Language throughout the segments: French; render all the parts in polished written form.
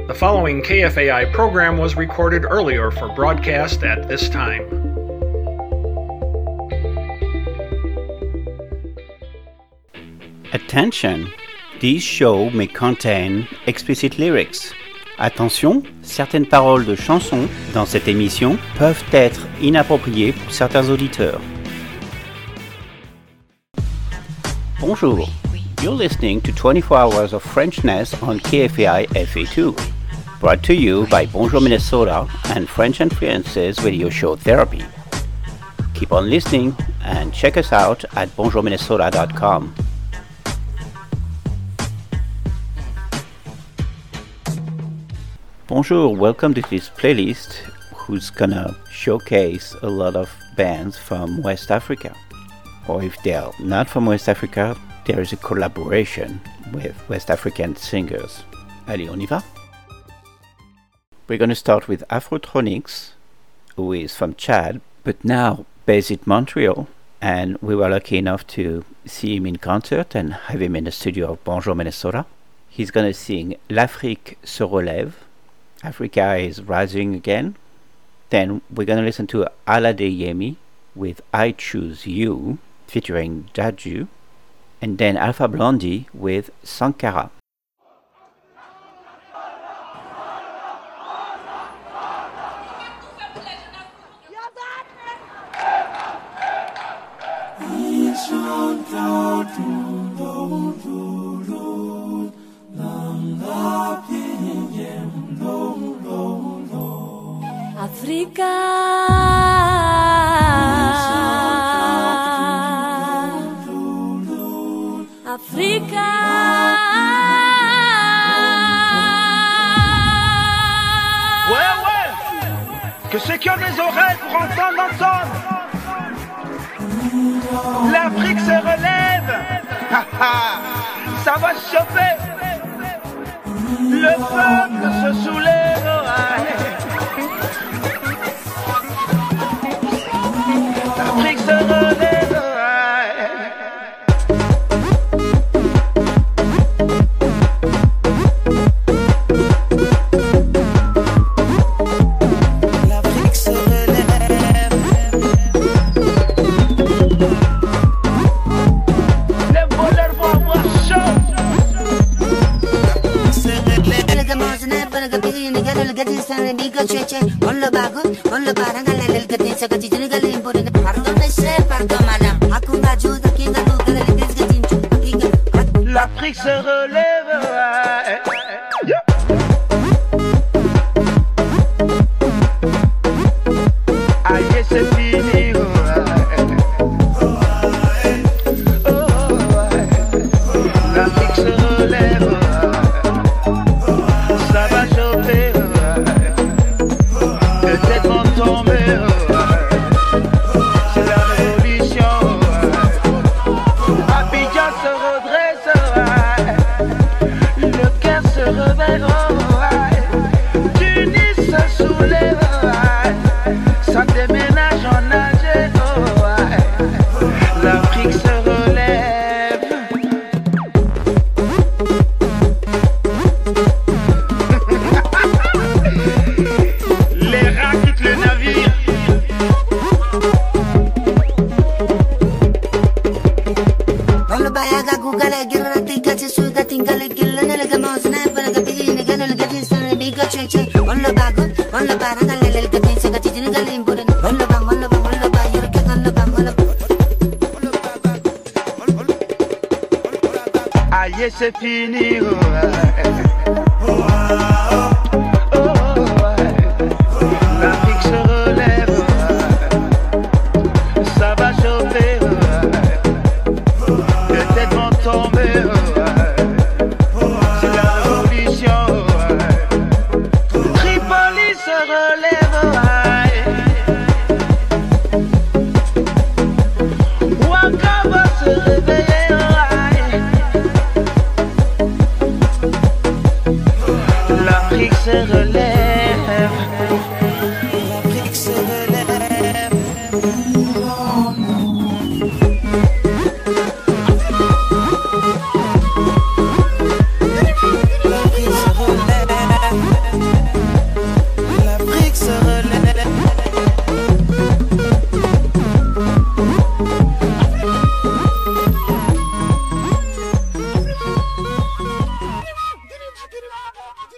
The following KFAI program was recorded earlier for broadcast at this time. Attention! This show may contain explicit lyrics. Attention, certaines paroles de chansons dans cette émission peuvent être inappropriées pour certains auditeurs. Bonjour, you're listening to 24 Hours of Frenchness on KFAI FA2, brought to you by Bonjour Minnesota and French Influences Radio Show Therapy. Keep on listening and check us out at bonjourminnesota.com. Bonjour, welcome to this playlist who's gonna showcase a lot of bands from West Africa. Or if they're not from West Africa, there is a collaboration with West African singers. Allez, on y va? We're gonna start with Afrotronics, who is from Chad, but now based in Montreal, and we were lucky enough to see him in concert and have him in the studio of Bonjour Minnesota. He's gonna sing L'Afrique se relève, Africa is rising again. Then we're gonna listen to Alade Yemi with I Choose You, featuring Daju, and then Alpha Blondy with Sankara. Africa, Africa, ouais, que ceux qui ont des oreilles pour entendre. L'Afrique se relève, ça va chauffer, le peuple se soulève, l'Afrique se relève. L'Afrique se relève. Aïe, c'est fini. L'Afrique se relève. Ça va chauffer. Les têtes vont tomber. C'est la révolution. Abidjan se redresse. Le cœur se réveille. Tunis se soulève. Ça déménage en Alger. L'Afrique se relève. Les rats quittent le navire. Aïe, c'est fini. L'Afrique se relève. Ça va chauffer. Les têtes vont tomber. C'est la révolution. Tripoli se relève. Ouaga va se réveiller. L'Afrique se relève. L'Afrique se relève. L'Afrique se relève.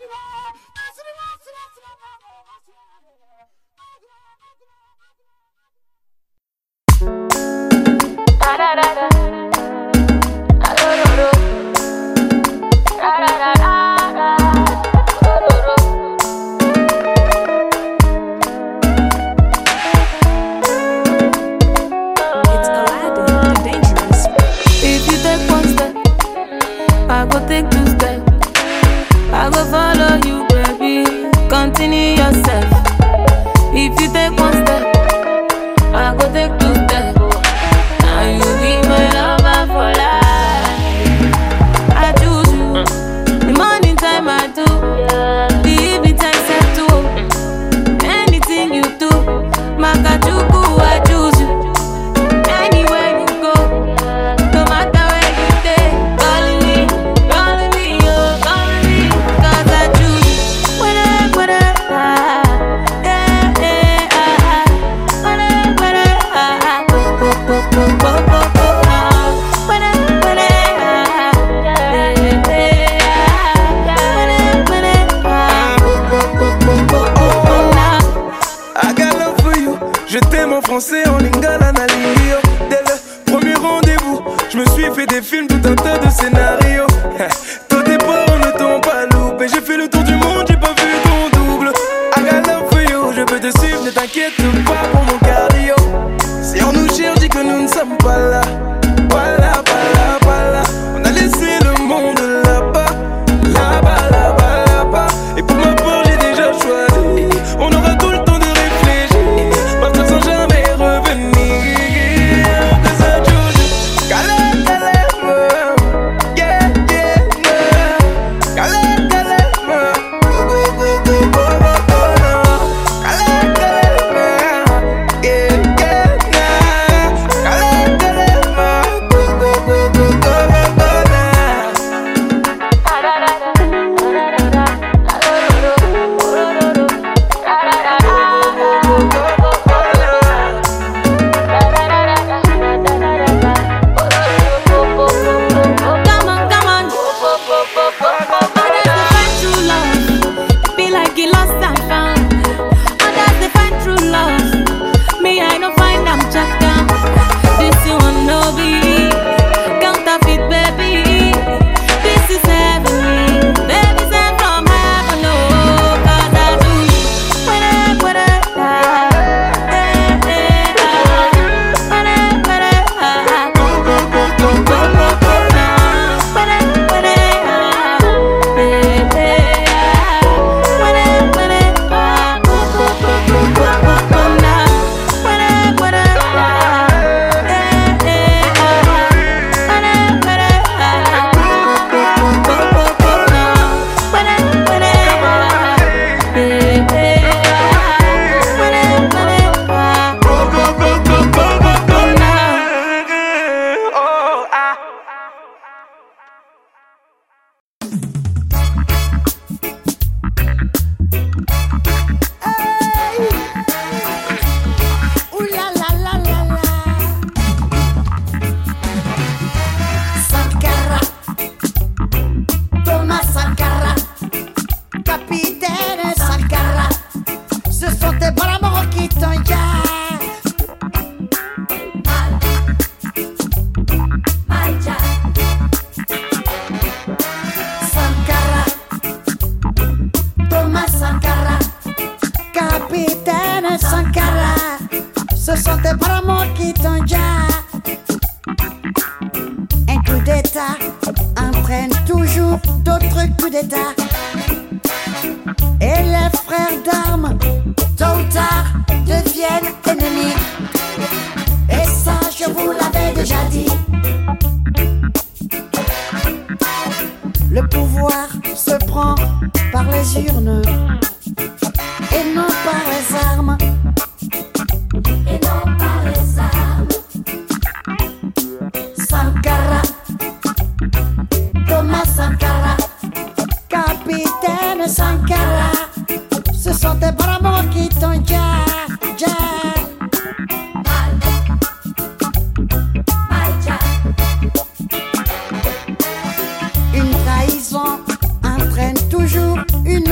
Une trahison entraîne toujours une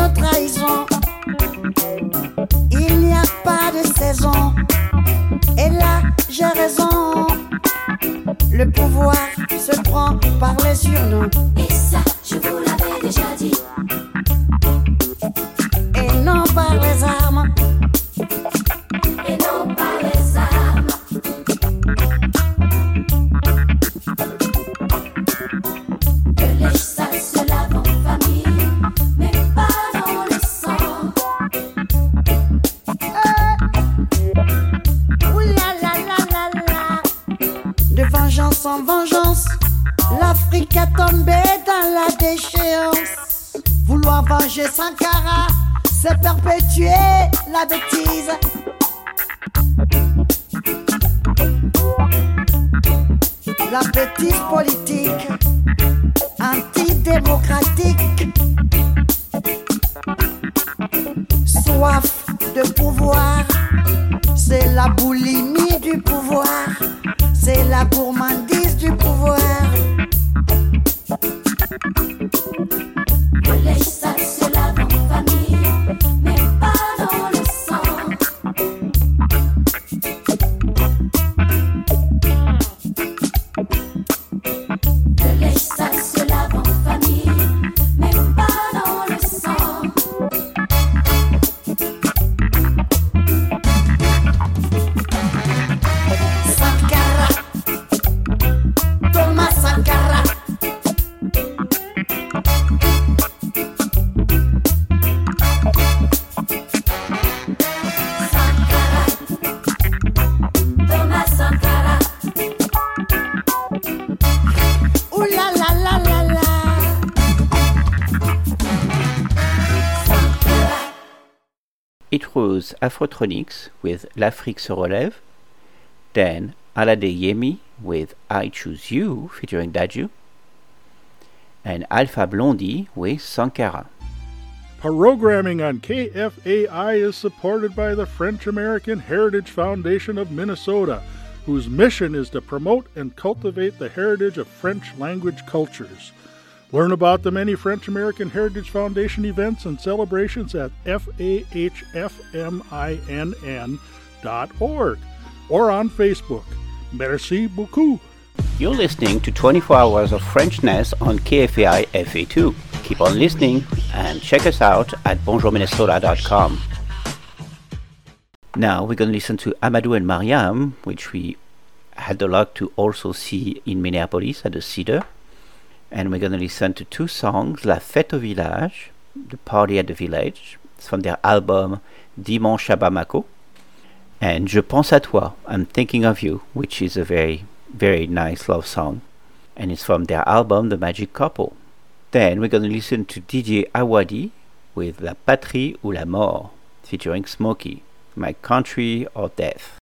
sûr, non. Et ça, je vous l'avais déjà dit. Et non par les armes. Et non par les armes. Que les sales se lavent en famille, mais pas dans le sang. Ouh là là là là là. De vengeance en vengeance, l'Afrique a tombé dans la déchéance. Vouloir venger Sankara, c'est perpétuer la bêtise. La bêtise politique, antidémocratique. Soif de pouvoir, c'est la boulimie du pouvoir. C'est la gourmandise du pouvoir. Que les sales se lavent en famille, mais pas dans le sang. Que les sales se lavent en famille, mais pas dans le sang. Sankara, Thomas Sankara. Sankara, Thomas Sankara. Ouh là là là là là. It was Afrotronics with L'Afrique se relève, then Alade Yemi with I Choose You featuring Dadju, and Alpha Blondie with Sankara. Programming on KFAI is supported by the French-American Heritage Foundation of Minnesota, whose mission is to promote and cultivate the heritage of French language cultures. Learn about the many French-American Heritage Foundation events and celebrations at fahfminn.org or on Facebook. Merci beaucoup. You're listening to 24 Hours of Frenchness on KFAI FA2. Keep on listening and check us out at bonjourminnesota.com. Now we're going to listen to Amadou and Mariam, which we had the luck to also see in Minneapolis at the Cedar. And we're going to listen to two songs, La Fête au Village, The Party at the Village. It's from their album Dimanche à Bamako. And Je pense à toi, I'm thinking of you, which is a very, very nice love song. And it's from their album The Magic Couple. Then we're going to listen to DJ Awadi with La Patrie ou la Mort, featuring Smokey, My Country or Death.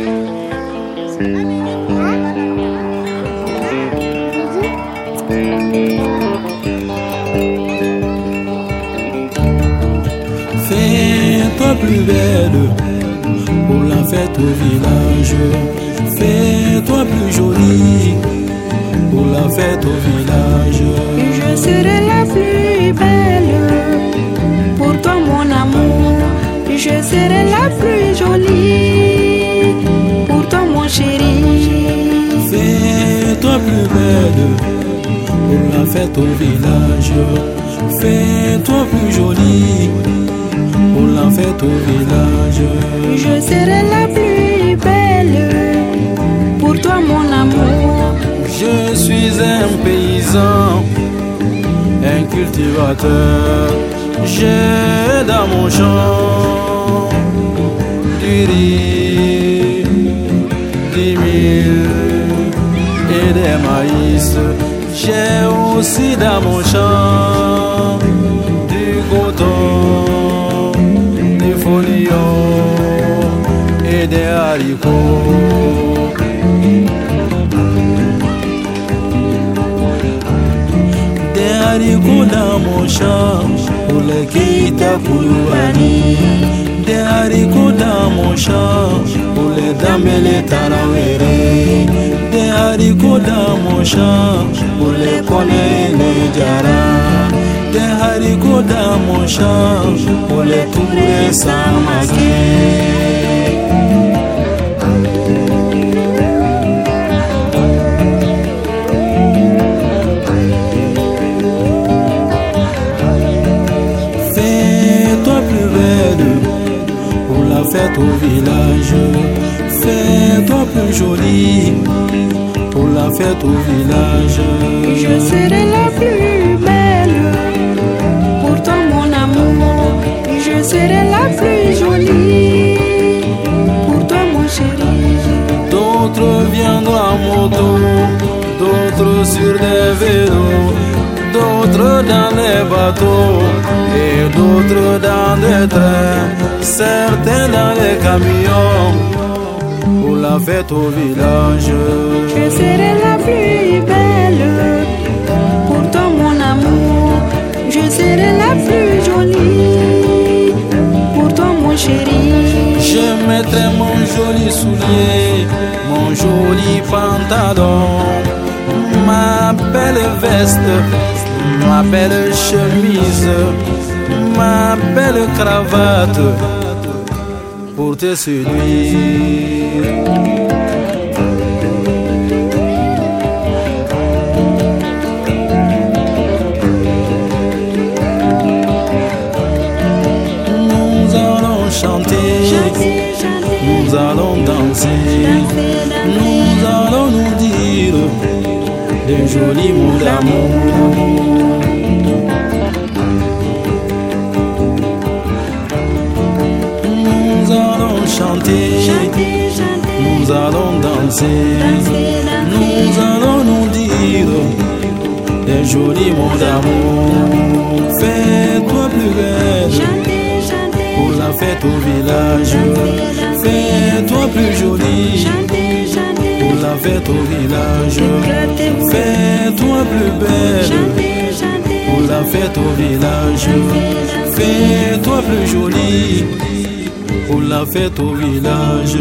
Fais-toi plus belle pour la fête au village. Fais-toi plus jolie pour la fête au village. Je serai la plus belle pour toi mon amour. Je serai la plus jolie pour toi mon chéri. Fais-toi plus belle pour la fête au village. Fais-toi plus jolie pour la fête au village. Je serai la plus belle pour toi mon amour. Je suis un paysan, un cultivateur. J'ai dans mon champ du riz, des mille et des maïs. J'ai aussi dans mon champ du coton, des folions et des haricots. Des haricots dans mon champ pour les Keita Koulibaly. Des haricots dans mon champ pour les Dambélé Tarawere. Des haricots dans mon champ pour les Kone et les Diarra. Des haricots dans mon champ pour les Touré Samake. fête au village. Fais-toi plus jolie pour la fête au village. Je serai la plus belle pour toi mon amour. Je serai la plus jolie pour toi mon chéri. D'autres viendront à moto, d'autres sur des vélos, d'autres dans les bateaux et d'autres dans des trains, certains dans les camions pour la fête au village. Je serai la plus belle pour toi mon amour. Je serai la plus jolie pour toi mon chéri. Je mettrai mon joli soulier, mon joli pantalon, ma belle veste, ma belle chemise, ma belle cravate pour te séduire. Nous allons chanter, nous allons danser, nous allons nous dire de jolis mots d'amour. Nous allons chanter, nous allons danser, nous allons nous dire des jolis mots d'amour. Fais-toi plus belle pour la fête au village. Fais-toi plus jolie pour la fête au village. Fais-toi plus belle pour la fête au village. Fais-toi plus jolie pour la fête au village.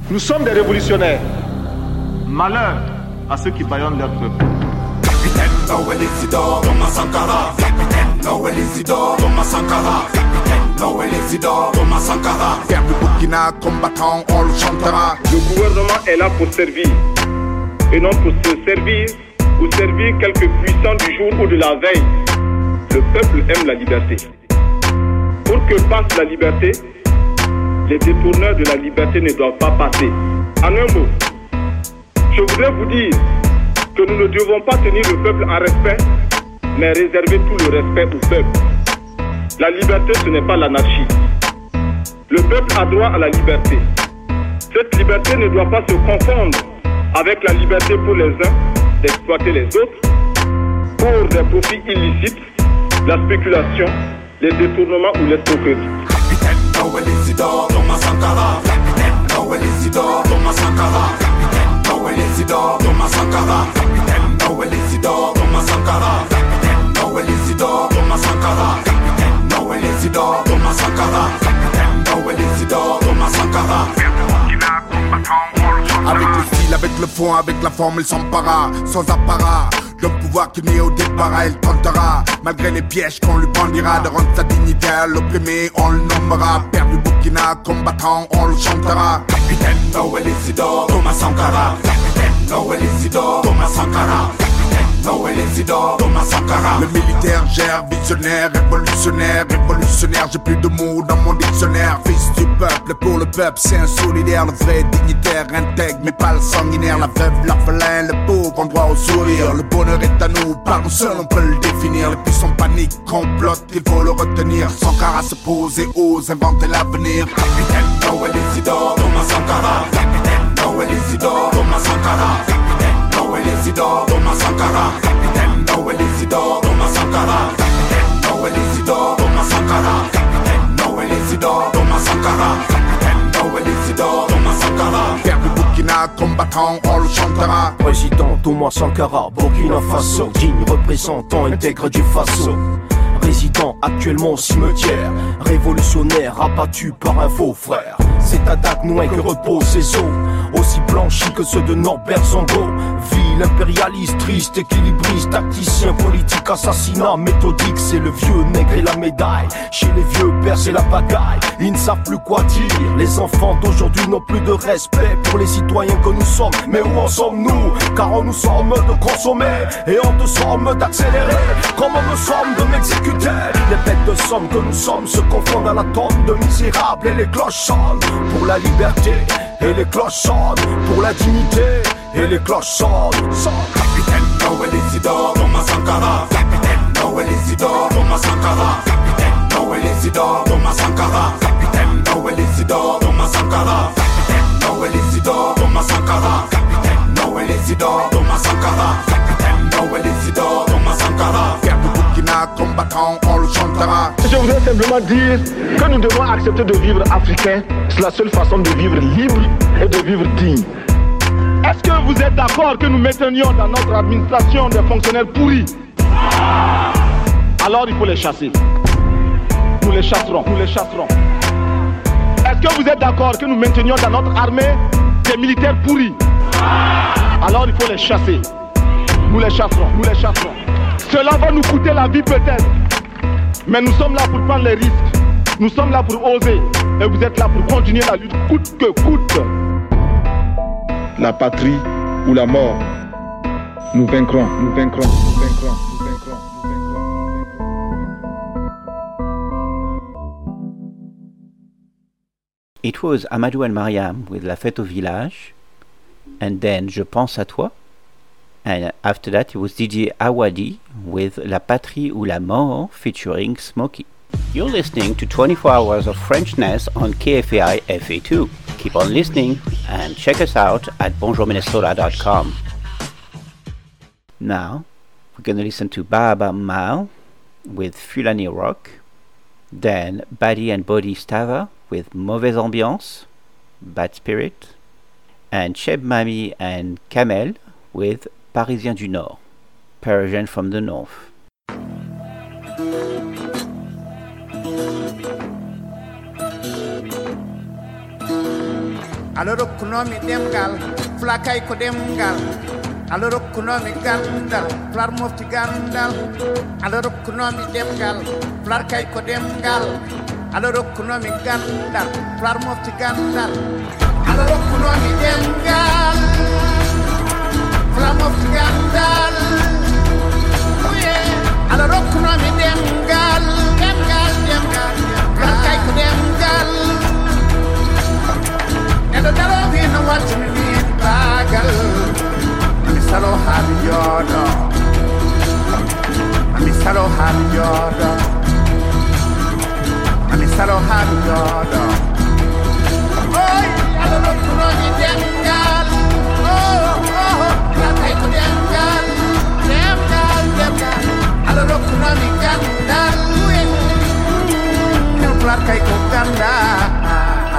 Nous sommes des révolutionnaires. Malheur à ceux qui bâillonnent leur peuple. Capitaine Noël Isidore, Thomas Sankara. Capitaine Noël Isidore, Thomas Sankara. Capitaine Noël Isidore, Thomas Sankara. Père du Burkina, combattant, on le chantera. Le gouvernement est là pour servir, et non pour se servir ou servir quelques puissants du jour ou de la veille. Le peuple aime la liberté. Pour que passe la liberté, les détourneurs de la liberté ne doivent pas passer. En un mot, je voudrais vous dire que nous ne devons pas tenir le peuple en respect, mais réserver tout le respect au peuple. La liberté, ce n'est pas l'anarchie. Le peuple a droit à la liberté. Cette liberté ne doit pas se confondre avec la liberté pour les uns d'exploiter les autres pour des profits illicites, la spéculation, les détournements ou l'escroquerie. Capitaine Noël Isidore, Thomas Sankara. Capitaine Noël Isidore, Thomas Sankara. Capitaine Noël Isidore, Thomas Sankara. Capitaine Noël Isidore, Thomas Sankara. Capitaine Noël Isidore, Thomas Sankara. Capitaine Noël Isidore, Thomas Sankara. Capitaine Noël Isidore, Thomas Sankara. Avec le style, avec le fond, avec la forme, il s'empara, sans apparat. Le pouvoir qui naît au départ, il tentera, malgré les pièges qu'on lui brandira, de rendre sa dignité à l'opprimé, on le nommera. Père du Burkina, combattant, on le chantera. Capitaine Noël Isidore, Thomas Sankara. Capitaine Noël Isidore, Thomas Sankara. Noël Isidore, Thomas Sankara. Le militaire gère, visionnaire, révolutionnaire, révolutionnaire. J'ai plus de mots dans mon dictionnaire. Fils du peuple, pour le peuple, c'est un solidaire. Le vrai dignitaire, intègre, mais pas le sanguinaire. La veuve, l'orphelin, le pauvre, ont droit au sourire. Le bonheur est à nous, par nous seuls on peut le définir. Les puissants paniquent, complotent, il faut le retenir. Sankara se pose et ose inventer l'avenir. Capitaine Noël Isidore, Thomas Sankara. Capitaine Noël Isidore, Thomas Sankara. Noël Isidore, Thomas Sankara. Capitaine Noël Isidore, Thomas Sankara. Capitaine Noël Isidore, Thomas Sankara. Capitaine Noël Isidore, Thomas Sankara. Capitaine Noël Isidore, Thomas Sankara. Père du Burkina, combattant, on le chantera. Président Thomas Sankara, Burkina Faso, digne représentant intègre du Faso. Résident actuellement au cimetière, révolutionnaire abattu par un faux frère. C'est à Dagnoin que reposent ses os, aussi blanchis que ceux de Norbert Zongo. Ville impérialiste, triste, équilibriste, tacticien, politique, assassinat, méthodique. C'est le vieux nègre et la médaille. Chez les vieux pères c'est la bagaille. Ils ne savent plus quoi dire. Les enfants d'aujourd'hui n'ont plus de respect pour les citoyens que nous sommes. Mais où en sommes-nous? Car on nous somme de consommer et on te somme d'accélérer. Comme on me somme de m'exécuter. Les bêtes de somme que nous sommes se confondent à la tombe de misérables. Et les cloches sonnent pour la liberté. Et les cloches sonnent pour la dignité. Et les cloches sonnent. Capitaine Noël Isidore, Thomas Sankara. Capitaine Noël Isidore, Thomas Sankara. Capitaine Noël Isidore, Thomas Sankara. Capitaine Noël Isidore, Thomas Sankara. Capitaine Noël Isidore, Thomas Sankara. Capitaine Noël Isidore, Thomas Sankara. Capitaine Noël Isidore, Thomas Sankara. Père du Burkina, combattant, on le chantera. Je voudrais simplement dire que nous devons accepter de vivre africain. C'est la seule façon de vivre libre et de vivre digne. Est-ce que vous êtes d'accord que nous maintenions dans notre administration des fonctionnaires pourris? Alors il faut les chasser. Nous les chasserons, nous les chasserons. Est-ce que vous êtes d'accord que nous maintenions dans notre armée des militaires pourris? Alors il faut les chasser. Nous les chasserons, nous les chasserons. Cela va nous coûter la vie peut-être. Mais nous sommes là pour prendre les risques. Nous sommes là pour oser. Et vous êtes là pour continuer la lutte coûte que coûte. La patrie ou la mort. Nous vaincrons, nous vaincrons, nous vaincrons, nous vaincrons, nous vaincrons. It was Amadou and Mariam with La Fête au Village, and then Je pense à toi, and after that it was DJ Awadi with La Patrie ou la Mort featuring Smokey. You're listening to 24 Hours of Frenchness on KFAI FA2. Keep on listening and check us out at bonjourminnesota.com. Now, we're going to listen to Baba Mal with Fulani Rock, then Badi and Body Stava with Mauvaise Ambiance, Bad Spirit, and Cheb Mami and Kamel with Parisien du Nord, Parisian from the North. aloro kunomi demgal flakay ko demgal aloro kunomi gandal flar mofti gandal aloro kunomi demgal flarkay ko demgal aloro kunomi gandal flar mofti gandal aloro kunomi demgal flar mofti gandal aloro kunomi demgal flarkay ko demgal and the dog in the watching me in bagal. I'm salo happy yoda. I'm salo happy yoda. I'm salo happy yoda. Oh, I don't know to run it demgal. Oh, I take to demgal. I don't know to run it gandal. No black I go gandal.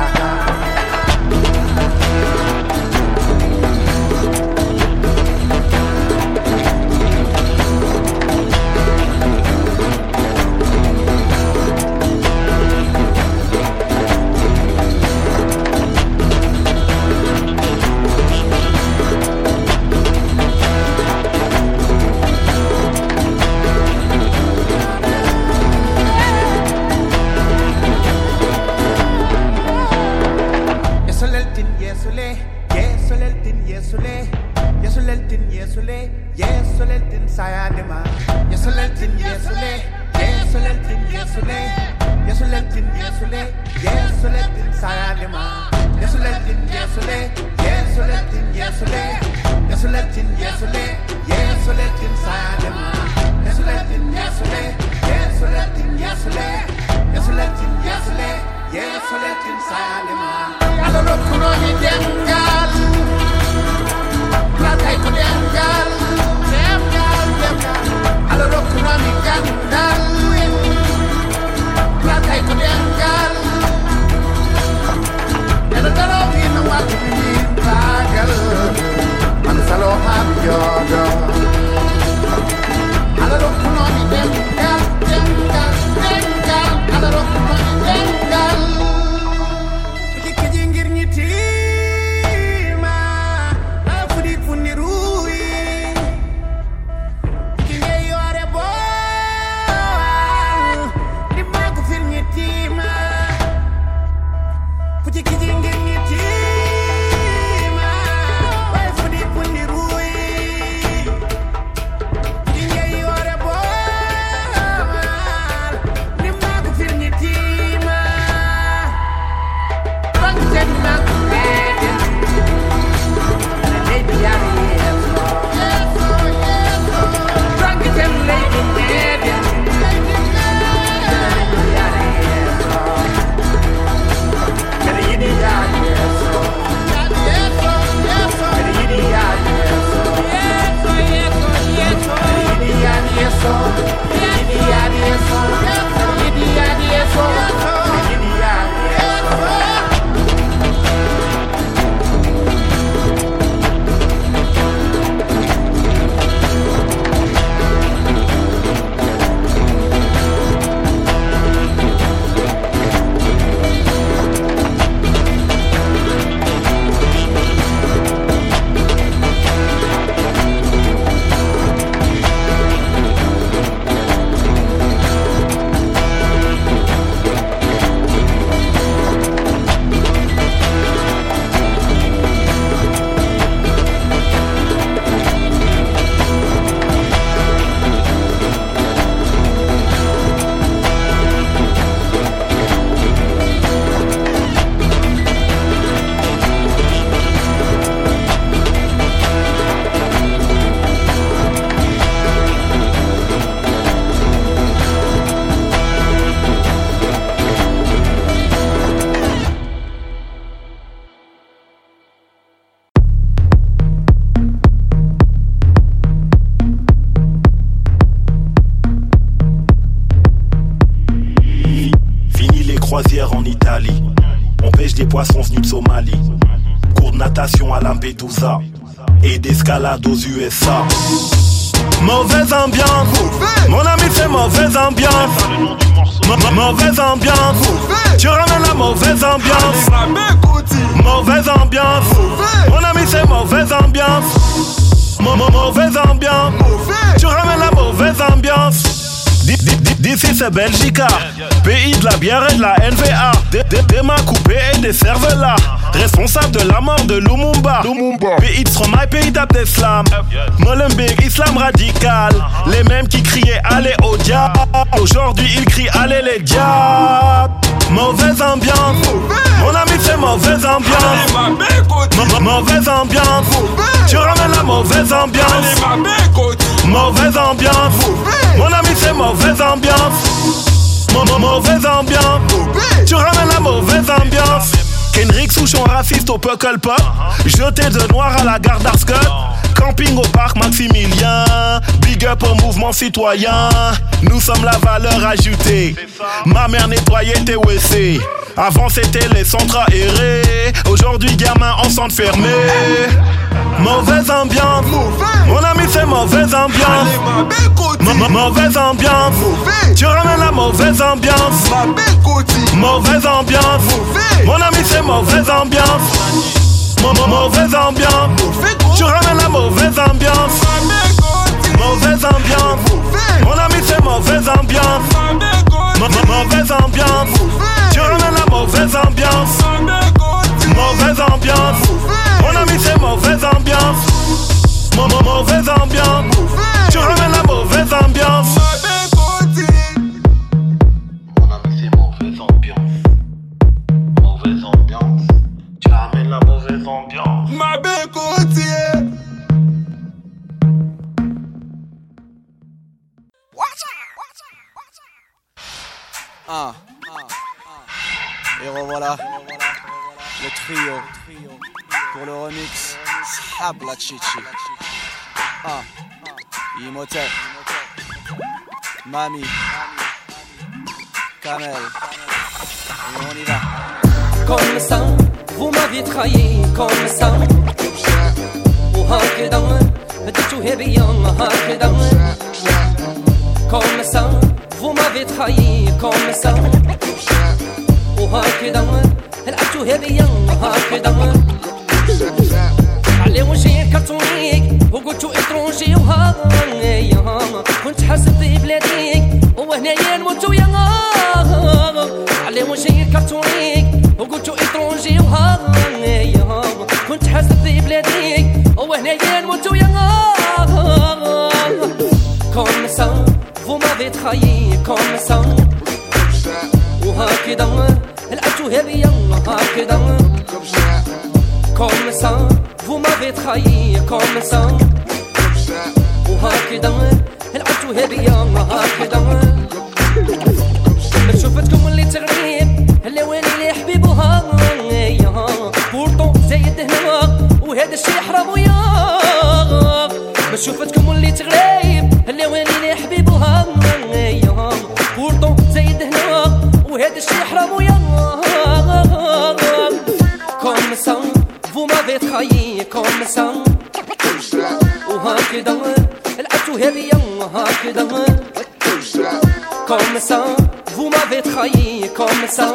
croisière en Italie. On pêche des poissons venus de Somalie. Cours de natation à Lampedusa et d'escalade aux USA. Mauvaise ambiance, mon ami c'est mauvaise ambiance. Mauvaise ambiance, tu ramènes la mauvaise ambiance. Mauvaise ambiance. ambiance. Tu ramènes la mauvaise ambiance. D'ici c'est Belgica, pays de la bière et de la NVA. Des mains coupées et des cervelas. Responsable de la mort de Lumumba. Pays de Stromae, pays d'Abdeslam. Molenbeek, islam radical. Les mêmes qui criaient allez au diable. Aujourd'hui ils crient allez les diables. Mauvaise ambiance. Mon ami c'est mauvaise ambiance. Mauvaise ambiance. Tu ramènes la mauvaise ambiance. Mauvaise ambiance. Mon ami c'est mauvaise ambiance. Mauvaise ambiance. Tu ramènes la mauvaise ambiance. Kendrick Souchon raciste au Puckle Pop. Jeté de noir à la gare d'Arscott. Camping au parc Maximilien. Big up au mouvement citoyen. Nous sommes la valeur ajoutée. Ma mère nettoyait tes WC. Avant c'était les centres aérés. Aujourd'hui gamin en centre fermé. Mauvaise ambiance. Mon ami c'est mauvaise ambiance. Mauvaise ambiance. Tu ramènes la mauvaise ambiance. Mauvaise ambiance. Mon ami c'est mauvaise ambiance. Mauvaise ambiance. Tu ramènes la mauvaise ambiance. Mauvaise ambiance. Mon ami c'est mauvaise ambiance. Mauvaise ambiance. Tu ramènes la mauvaise ambiance. Mauvaise ambiance. Mon ami c'est mauvaise ambiance. Mauvaise ambiance. Tu ramènes la mauvaise ambiance. Mon ami c'est mauvaise ambiance. Mauvaise ambiance. Tu ramènes la mauvaise ambiance. Ma belle côtier. Et revoilà le trio pour le remix Habla Chichi. Imhotep, Mami, Kamel, et on y va. Comme ça, vous m'avez trahi, comme ça. وهكذا بديتو هبيا هكذا. Comme ça, vous m'avez trahi, comme ça. وهكذا لعبتو هبيا هكذا. على وجهي الكرتونيك وقلتو اترونجي وهايا. كنت حاسب في بلاديك وهنايا نموتو يا. على وجهي الكرتونيك وقلتو اترونجي وهايا. كنت حاسب في بلاديك وهنايا نموتو يا. Comme ça, vous m'avez trahi, comme ça. وهكذا لعبتو هبيا هكذا. Comme ça, vous m'avez trahi, comme ça. وهكذا لعبتو هبيا هكذا. شوفتكم اللي تغريب اللواني اللي حبيبوها. بورطو زايد هنا وهذا الشي حرام ويا. شوفتكم اللي تغريب اللواني اللي حبيبوها. بورطو زايد هنا وهذا الشي حرام ويا. Comme ça, vous m'avez trahi, comme ça. وهكذا لعبتو هبيا هكذا. Comme ça, vous m'avez trahi, comme ça.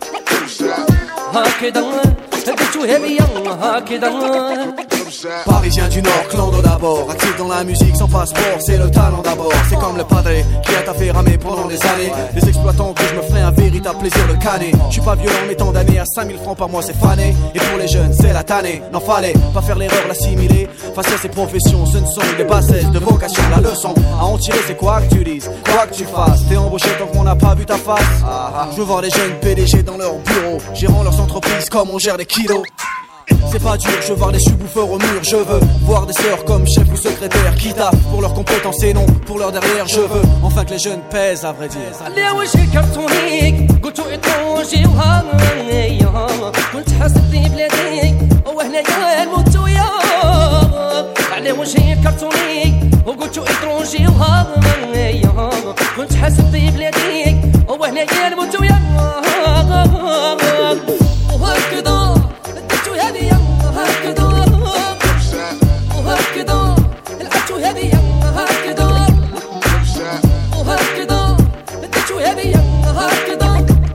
هكذا بديتو هبيا هكذا. Parisien du Nord, clando d'abord. Actif dans la musique sans passeport, c'est le talent d'abord. C'est comme le padré qui a taffé ramer pendant des années. Les exploitants que je me ferai un véritable plaisir de canner. Je suis pas violent mais tant d'années à 5000 francs par mois c'est fané. Et pour les jeunes c'est la tannée. N'en fallait pas faire l'erreur, l'assimiler. Face à ces professions, ce ne sont que des bassesses de vocation. La leçon à en tirer c'est quoi que tu dises, quoi que tu fasses. T'es embauché tant qu'on n'a pas vu ta face. Je veux voir les jeunes PDG dans leur bureau, gérant leurs entreprises comme on gère des kilos. C'est pas dur, je veux voir des subwoofers au mur. Je veux voir des sœurs comme chef ou secrétaire qui taffent pour leurs compétences et non pour leur derrière. Je veux enfin que les jeunes pèsent à vrai dire. على وجهي الكرتونيك قلتو اترونجي وهايا. كنت حاسب في بلاديك وهنايا نموتو يا. على وجهي الكرتونيك وقلتو اترونجي وهايا. كنت حاسب في بلاديك وهنايا نموتو يا. وهكذا هبيا هكذا. وهكذا لعبتو هبيا هكذا. وهكذا بديتو هبيا هكذا.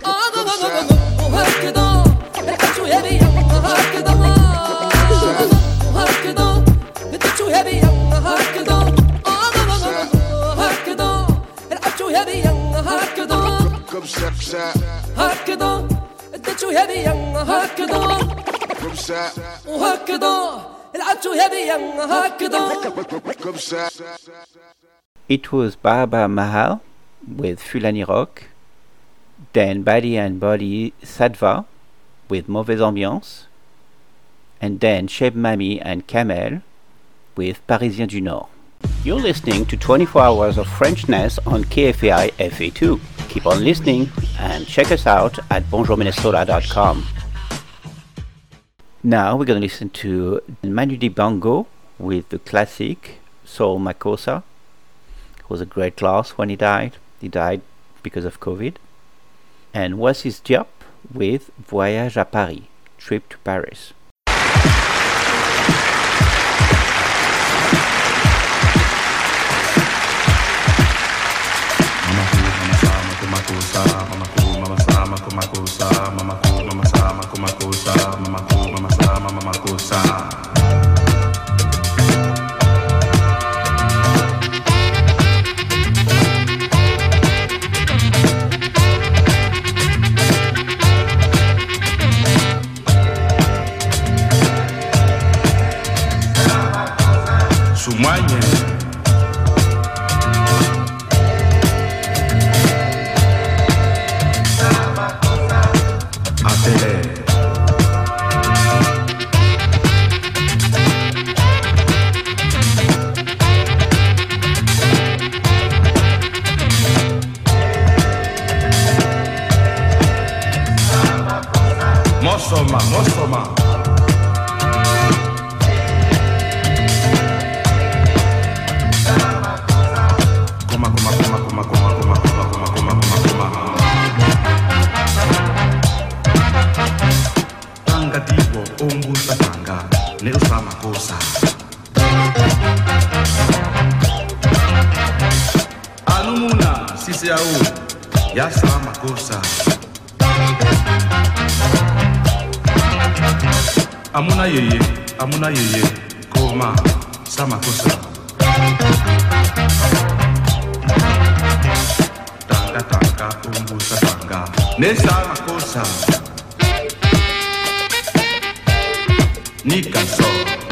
وهكذا لعبتو هبيا هكذا. وهكذا بديتو هبيا هكذا. هكذا اديتو هذه هكذا وهكذا لعبتو هذه هكذا. It was Baba Mahal with Fulani Rock, then Badi and Body Sadva with Mauvaise Ambiance, and then Cheb Mami and Kamel with Parisien du Nord. You're listening to 24 Hours of Frenchness on KFAI FA2. Keep on listening and check us out at bonjourminnesota.com. Now we're going to listen to Manu Dibango with the classic Soul Makossa. It was a great loss when he died. He died because of COVID. And Wassis Diop with Voyage à Paris, Trip to Paris. Amuna yeye, koma, samakosa. Tanga, umbusa tanga, ne samakosa. Ni canso.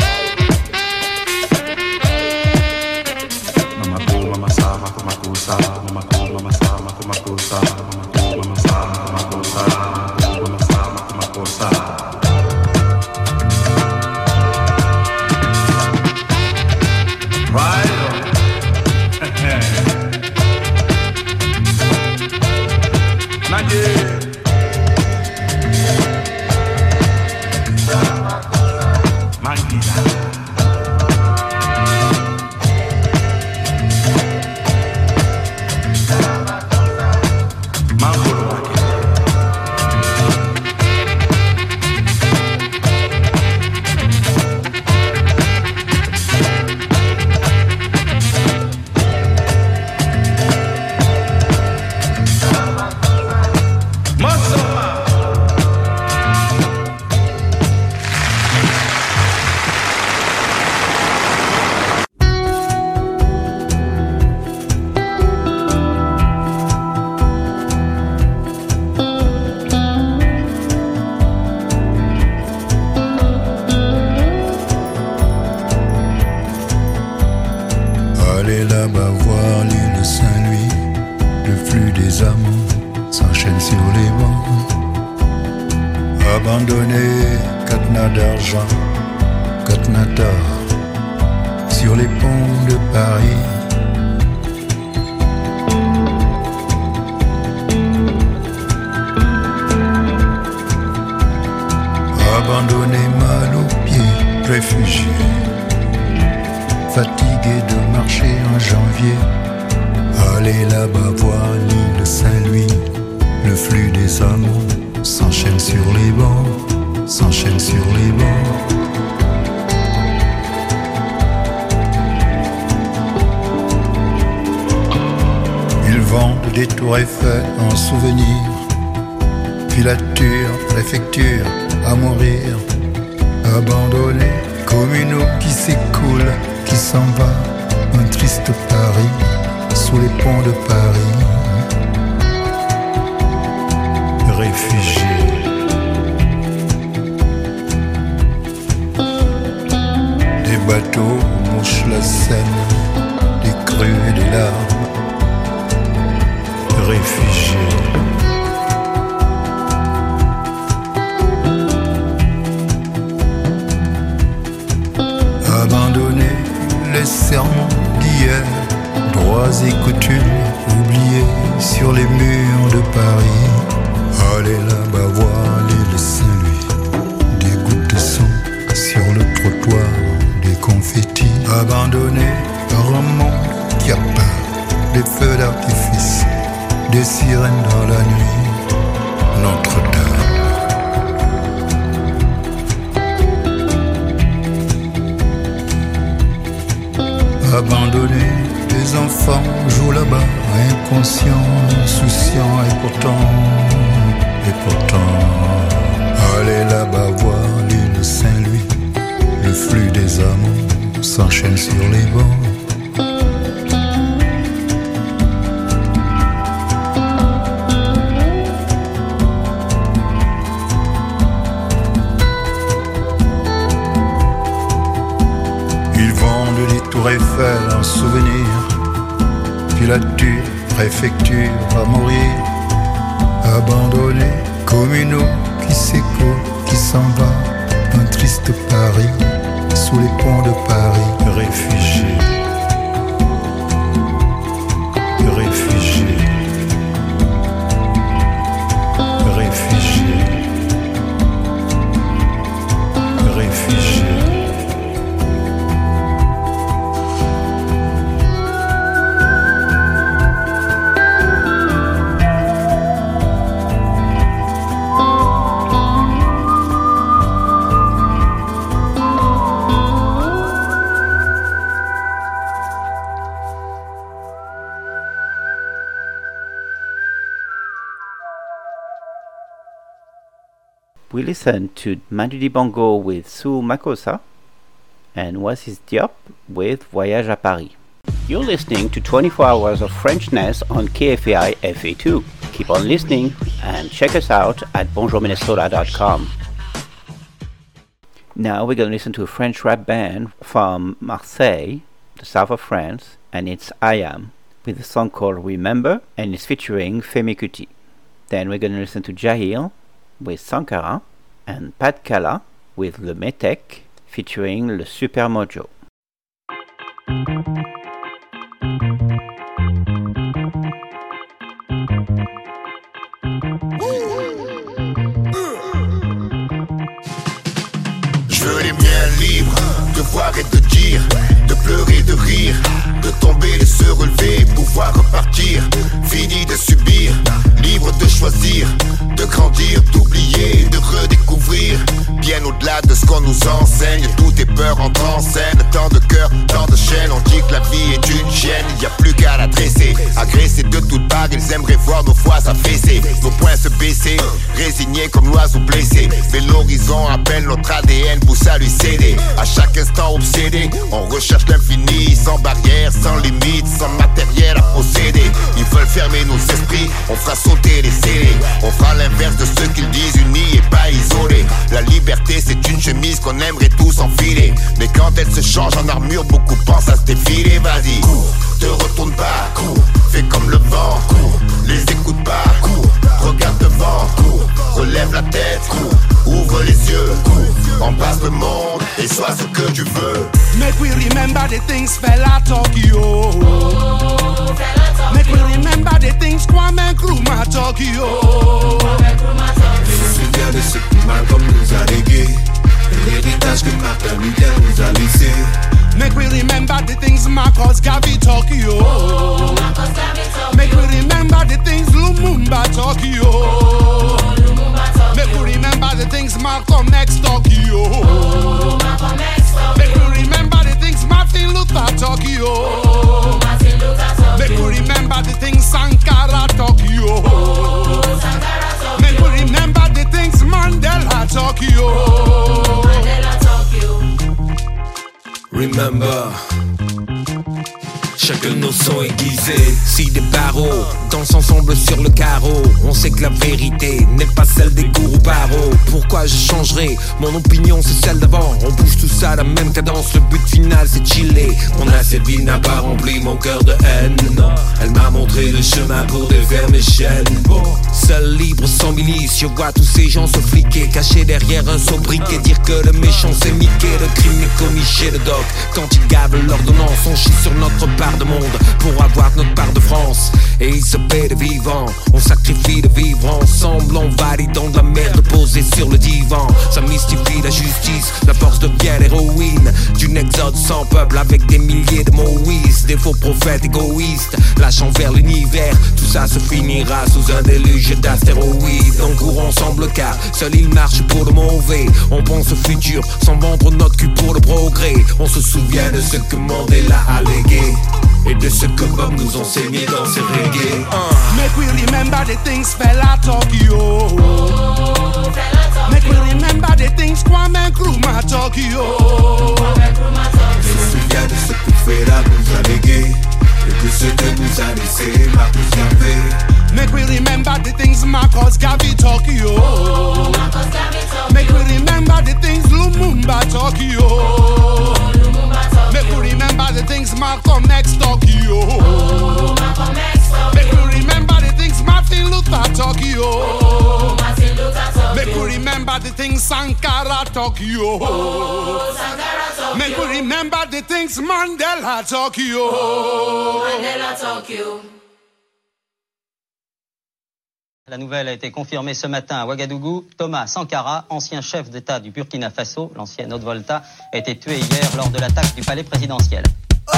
Mama sama, komakosa, mama sama, komakosa, mama sama, komakosa, mama sama, komakosa. Des tours Eiffel en souvenir, filature, préfecture, à mourir, abandonné, comme une eau qui s'écoule, qui s'en va, un triste Paris, sous les ponts de Paris. pourtant, allez là-bas voir l'île Saint-Louis. Le flux des amours s'enchaîne sur les bords. Ils vendent des tours Eiffel en souvenir, filature, préfecture à mourir, abandonné comme une eau qui s'écoule, qui s'en va, un triste Paris, sous les ponts de Paris, réfugié, réfugié, réfugié, réfugié. We listened to Manu Dibango with Sue Makossa and Oasis Diop with Voyage à Paris. You're listening to 24 Hours of Frenchness on KFAI FA2. Keep on listening and check us out at bonjourminnesota.com. Now we're going to listen to a French rap band from Marseille, the south of France, and it's I Am, with a song called Remember, and it's featuring Femi Kuti. Then we're going to listen to Jahil with Sankara, and Pat Kala with Le Metec featuring Le Super Mojo. Je veux les miens libres, de voir et de dire, de pleurer, de rire, de tomber, de se relever, pouvoir repartir, fini de subir, libre de choisir, de grandir, d'oublier, de redécouvrir, bien au-delà de ce qu'on nous enseigne, tout est peur entre en scène, tant de cœurs, tant de chaînes, on dit que la vie est une chaîne, il n'y a plus qu'à la dresser, agressés de toutes parts, ils aimeraient voir nos fois s'affaisser, nos poings se baisser, résignés comme l'oiseau blessé, mais l'horizon appelle notre ADN, pousse à lui céder, à chaque instant obsédé, on recherche l'infini, sans barrière, sans limite, sans matériel à posséder, ils veulent fermer nos esprits, on fera sauter les scellés, on fera l'inverse de ce qu'ils disent, unis et pas isolés, la liberté c'est une chemise qu'on aimerait tous enfiler, mais quand elle se change en armure, beaucoup pensent à se défiler, vas-y, cours, te retourne pas, cours, fais comme le vent, cours, les écoute pas, cours, regarde devant, cours, relève la tête, cours, ouvre les yeux, cours, embrasse le monde et sois ce que tu veux. Make we remember the things fella Tokyo. Make we remember the things Kwame Nkrumah Tokyo. Je me souviens de ce que Malcolm nous a légué, l'héritage que Martin Luther nous a laissé. Make we remember the things Marcus Garvey Tokyo. Make we remember the things Lumumba Tokyo. Make we remember the things Malcolm X Tokyo. Make we remember the things Martin Luther Tokyo. Make we remember the things Sankara Tokyo. Make we remember the things Mandela Tokyo. Remember, chacun de nos sons aiguisés. Si des barreaux dansent ensemble sur le carreau, on sait que la vérité n'est pas celle des gourous barreaux. Pourquoi je changerai? Mon opinion c'est celle d'avant. On bouge tout ça à la même cadence. Le but final c'est chiller. Mon assiette vide n'a pas rempli mon cœur de haine. Non, elle m'a montré le chemin pour défaire mes chaînes. Seul libre sans milice, je vois tous ces gens se fliquer, cachés derrière un sobriquet, dire que le méchant c'est Mickey. Le crime est commis chez le doc. Quand ils gavent l'ordonnance, on chie sur notre part de monde pour avoir notre part de France. Et ils se paient de vivants, on sacrifie de vivre ensemble. On valide dans de la merde posée sur le divan. Ça mystifie la justice, la force devient l'héroïne d'une exode sans peuple avec des milliers de Moïse. Des faux prophètes égoïstes lâchant vers l'univers. Tout ça se finira sous un déluge d'astéroïdes. on court ensemble car seul il marche pour le mauvais. On pense au futur sans vendre notre cul pour le progrès. On se souvient de ce que Mandela a légué et de ce que Bob nous enseignait dans ses reggae. Make we remember the things fella Tokyo. Make we remember the things Kwame Nkrumah Tokyo. On se souvient de ce que Fela nous a légué et de ce que nous a laissé Marcus Garvey. Make we remember the things Marcus Garvey Tokyo. Make we remember the things Lumumba Tokyo. Make we remember the things Malcolm X Tokyo. Make we remember the things Martin Luther Tokyo. Make we remember the things Sankara Tokyo. Make we remember the things Mandela Tokyo. La nouvelle a été confirmée ce matin à Ouagadougou. Thomas Sankara, ancien chef d'État du Burkina Faso, l'ancienne Haute-Volta, a été tué hier lors de l'attaque du palais présidentiel. Oh,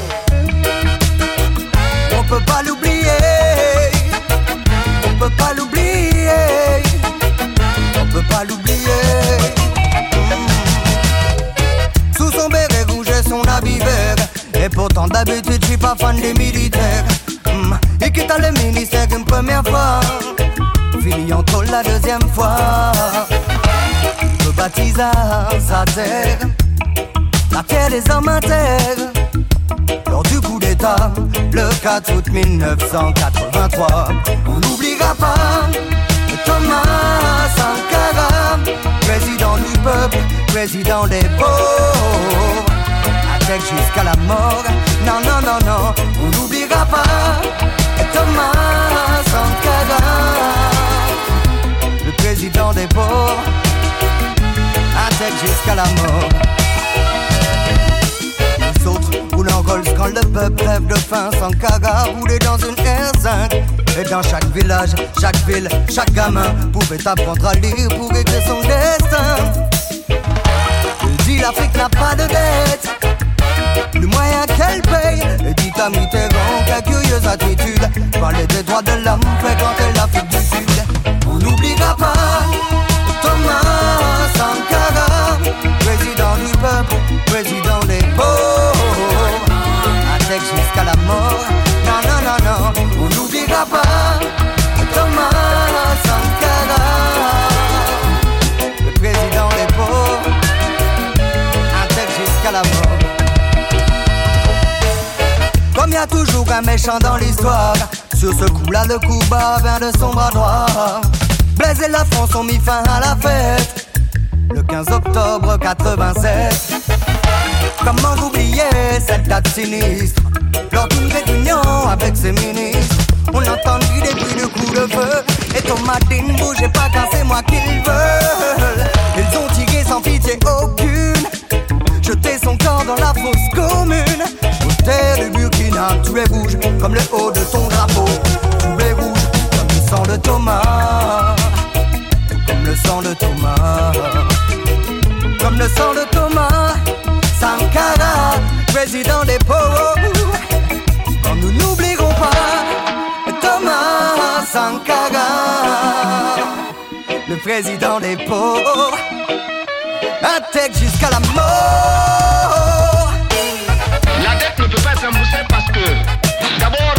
on peut pas l'oublier. On peut pas l'oublier. On peut pas l'oublier. Sous son béret rouge et son habit vert. Et pourtant d'habitude je suis pas fan des militaires. Il quitte le ministère une première fois, fini en tôle la deuxième fois. Il rebaptise sa terre, la terre des hommes à terre. Lors du coup d'état, le 4 août 1983, on n'oubliera pas Thomas Sankara, président du peuple, président des pauvres. Avec jusqu'à la mort, non, non, non, non, on n'oubliera pas Thomas Sankara, le président des pauvres, avec jusqu'à la mort. Les autres roulent en Rolls quand le peuple rêve de faim. Sankara roulait dans une R5. Et dans chaque village, chaque ville, chaque gamin pouvait apprendre à lire pour écrire son destin. Il dit l'Afrique n'a pas de dette, le moyen qu'elle paye. Et dit à Mitterrand, quelle curieuse attitude, parler des droits de l'homme, fréquenter l'Afrique du Sud. On n'oubliera pas Thomas Sankara, président du peuple, président des pauvres, avec jusqu'à la mort. Non, non, non, non, on n'oubliera pas Thomas Sankara, le président des pauvres, avec jusqu'à la mort. Comme y a toujours un méchant dans l'histoire, sur ce coup-là le coup bas vient de son bras droit. Blaise et la France ont mis fin à la fête le 15 octobre 87. Comment oublier cette date sinistre? Lors d'une réunion avec ses ministres, on entendit des bruits de coups de feu. Et Thomas-Tin ne bougeait pas car c'est moi qu'ils veulent. Ils ont tiré sans pitié aucune, jeté son corps dans la fosse commune. Aux terres du Burkina, tous les rouges comme le haut de ton drapeau. Tous les rouges comme le sang de Thomas, comme le sang de Thomas, comme le sang de Thomas Sankara, président des pauvres. Quand nous n'oublierons pas Thomas Sankara, le président des pauvres, intègre jusqu'à la mort. La dette ne peut pas être remboursée parce que, d'abord,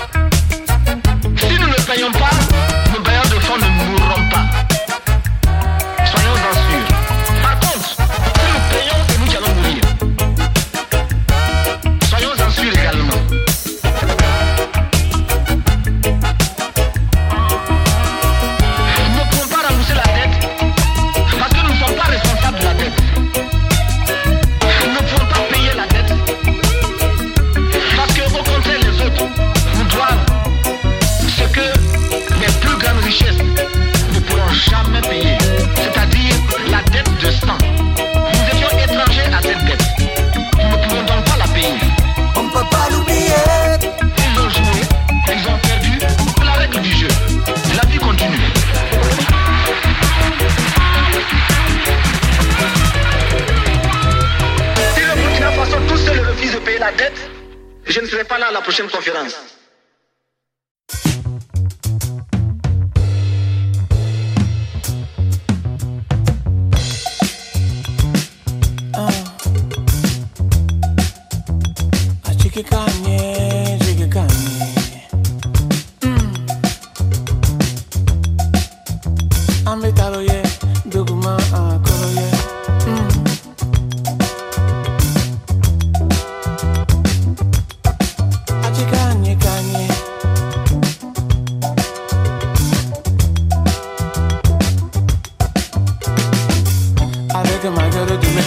si nous ne payons pas, nos bailleurs de fonds ne mourront pas. Soyons-en sûrs. Par contre, si nous payons, c'est nous qui allons mourir. Soyons-en sûrs également. Nous ne pouvons pas rembourser la dette parce que nous ne sommes pas responsables de la dette. Nous ne pouvons pas payer la dette parce que, au contraire, les autres nous doivent ce que les plus grandes richesses ne pourront jamais payer, c'est-à-dire la dette de sang. Nous étions étrangers à cette dette. Nous ne pouvons donc pas la payer. On ne peut pas l'oublier. Ils ont joué, ils ont perdu, c'est la règle du jeu. La vie continue. Si le Burkina Faso tout seul refuse de payer la dette, je ne serai pas là à la prochaine conférence.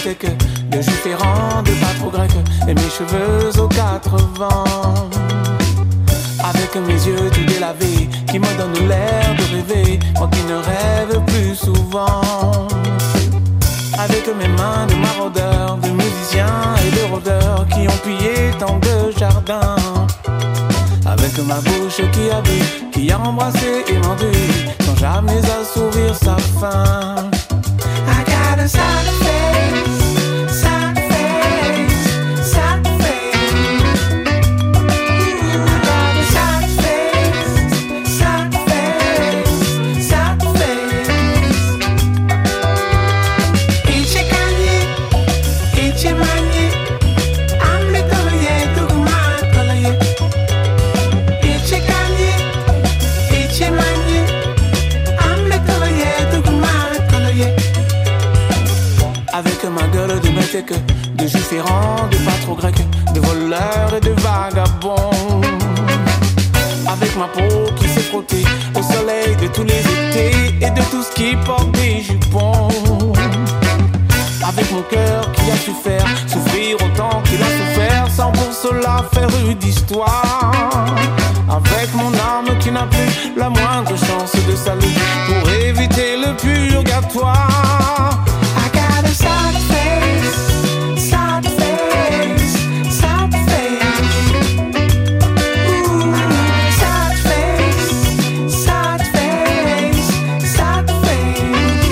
métèque, de jus ferrand, de pas trop grec, et mes cheveux aux 4 vents. Avec mes yeux tout délavés, qui me donnent l'air de rêver, moi qui ne rêve plus souvent. Avec mes mains de maraudeurs, de musiciens et de rôdeurs qui ont pillé tant de jardins. Avec ma bouche qui a bu, qui a embrassé et mordu, sans jamais assouvir sa faim. I got a sad face, sad face, sad face. I got a sad face, sad face, sad face. Ichi kanye, ichi manye, amle toloye, tuguma toloye. Ichi kanye, ichi manye, amle toloye, tuguma toloye. Avec ma gueule de métèque, de jus ferrand, de pas trop grec, de voleur et de vagabond. Avec ma peau qui s'est frottée au soleil de tous les étés et de tout ce qui porte des jupons. Avec mon cœur qui a su faire souffrir autant qu'il a souffert, sans pour cela faire d'histoire. Avec mon âme qui n'a plus la moindre chance de salut pour éviter le purgatoire. I got a sad face, sad face, sad face. Ooh, sad face, sad face, sad face.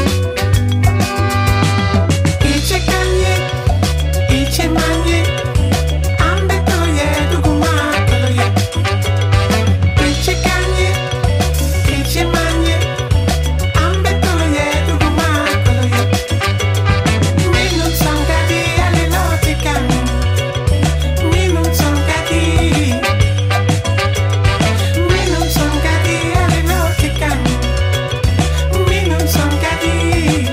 Ichi kanye, ichi manye, ambe toloye, tuguma toloye. Ichi kanye, ichi manye, ambe toloye, tuguma toloye. Minun sangadi alinotikan, minun sangadi, minun sangadi alinotikan, minun sangadi.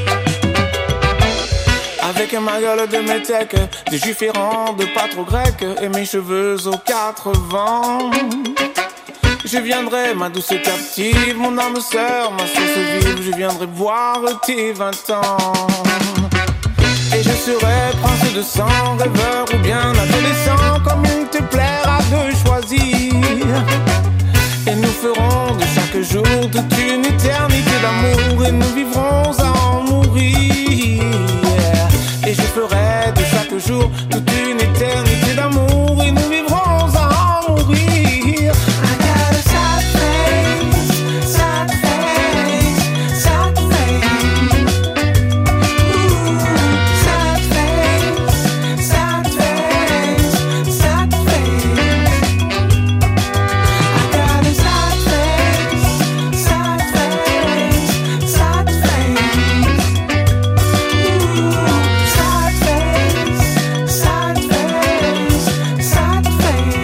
Avec ma gueule de métèque, de jus ferrand, de pas trop grec, et mes cheveux aux 4 vents. Je viendrai, ma douce captive, mon âme sœur, ma source vive, je viendrai voir tes 20 ans. Et je serai prince de sang, rêveur ou bien adolescent, comme il te plaira de choisir. Et nous ferons de chaque jour toute une éternité d'amour, et nous vivrons à en mourir. Et je ferai de chaque jour toute une éternité d'amour, et nous vivrons à en mourir. I got a sad face, sad face, sad face. Ooh, sad face, sad face, sad face. I got a sad face, sad face, sad face. Ooh, sad face, sad face, sad face.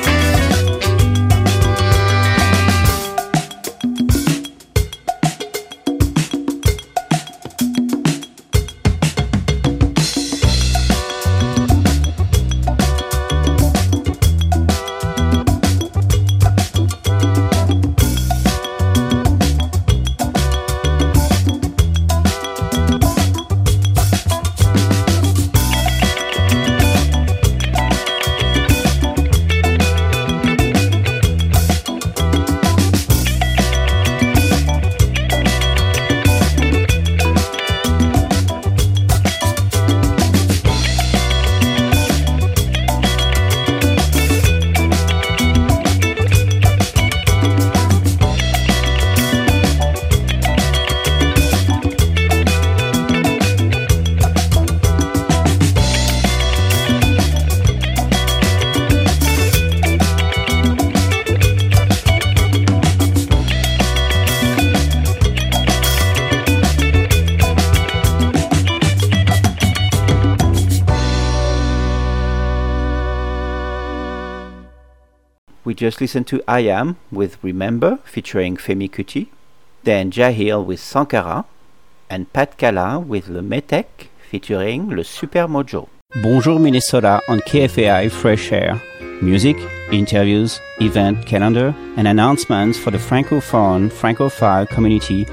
We just listened to I Am with Remember featuring Femi Kuti, then Jahil with Sankara, and Pat Kala with Le Metec featuring Le Super Mojo. Bonjour Minnesota on KFAI Fresh Air. Music, interviews, event calendar, and announcements for the Francophone Francophile community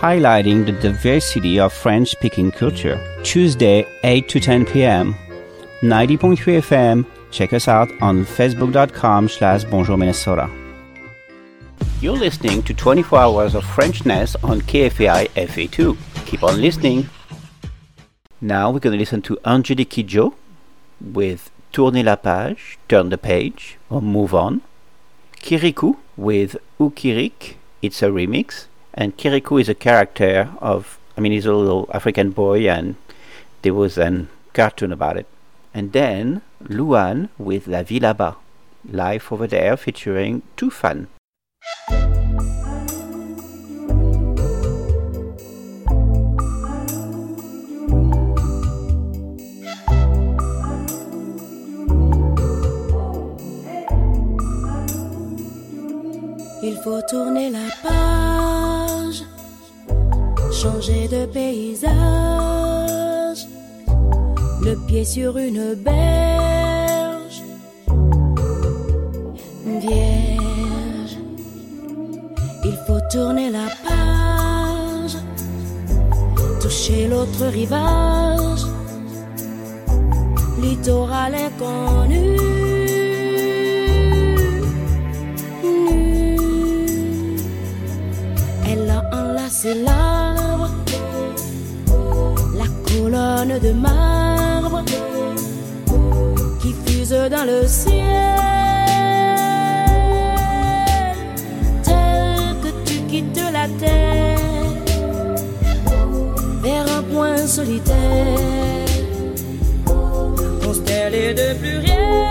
highlighting the diversity of French-speaking culture. Tuesday, 8 to 10 p.m., 90.3 FM. Check us out on facebook.com/Bonjour Minnesota. You're listening to 24 Hours of Frenchness on KFAI FA2. Keep on listening. Now we're going to listen to Angelique Kidjo with Tourner la page, turn the page, or move on. Kirikou with Ukirik, it's a remix. And Kirikou is a character he's a little African boy, and there was a cartoon about it. And then Louane with La Vie là-bas, live over there featuring Toufan. Il faut tourner la page, changer de paysage, le pied sur une berge vierge. Il faut tourner la page, toucher l'autre rivage, littoral inconnu. C'est l'arbre, la colonne de marbre qui fuse dans le ciel, tel que tu quittes la terre vers un point solitaire, constellé de plus rien.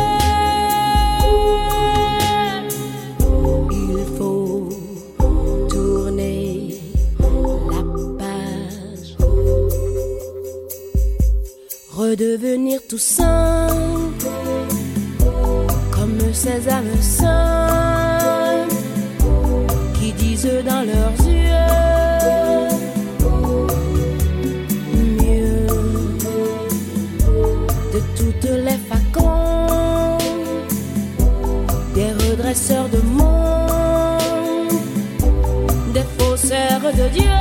Redevenir tout simple, comme ces âmes saintes qui disent dans leurs yeux mieux de toutes les facondes, des redresseurs de monde, des faussaires de Dieu.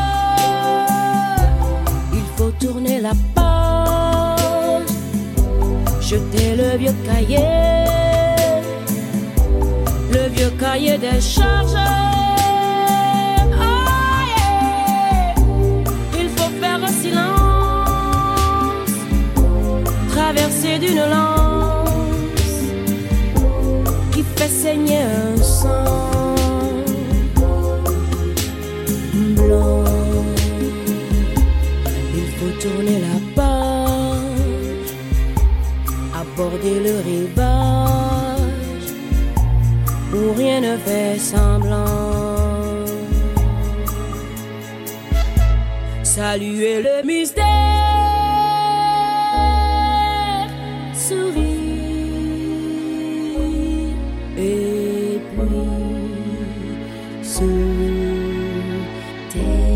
Il faut tourner la page, jeter le vieux cahier des charges. Oh yeah. Il faut faire un silence, traverser d'une lance qui fait saigner un sang blanc. Il faut tourner la page, aborder le rivage où rien ne fait semblant. Saluer le mystère, sourire et puis se taire.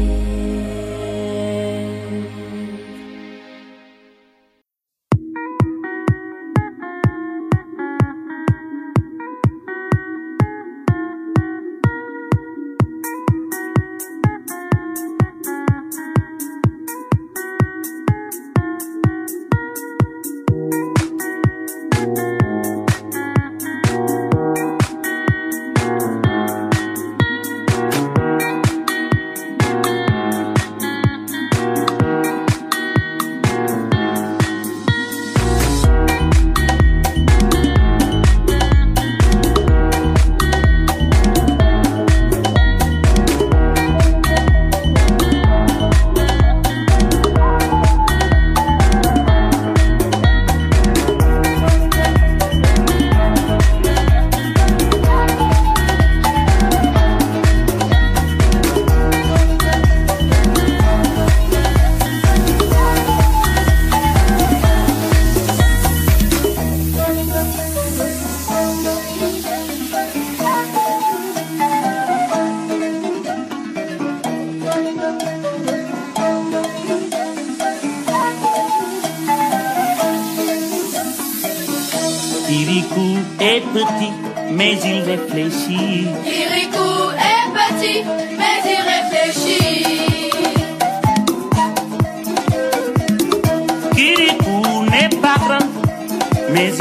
Kirikou est petit, mais il réfléchit. Kirikou est petit, mais il réfléchit.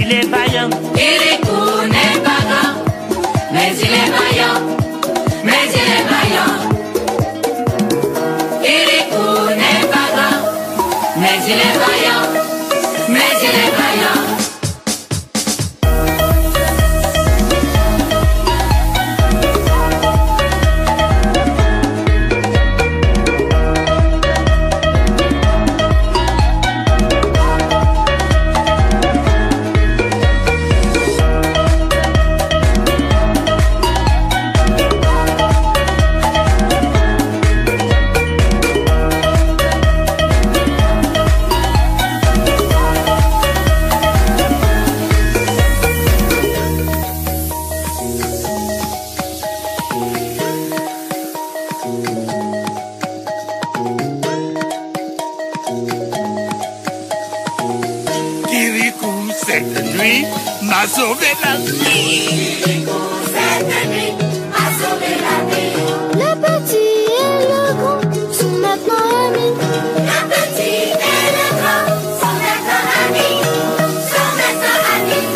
il est vaillant. Kirikou n'est pas grand, mais il est vaillant. Mais il est vaillant. Kirikou n'est pas grand, mais il est vaillant. Mais il est vaillant. M'a sauvé la vie. Cette nuit m'a sauvé la vie. Le petit et le grand sont maintenant amis. Le petit et le grand sont maintenant amis. Sont maintenant amis.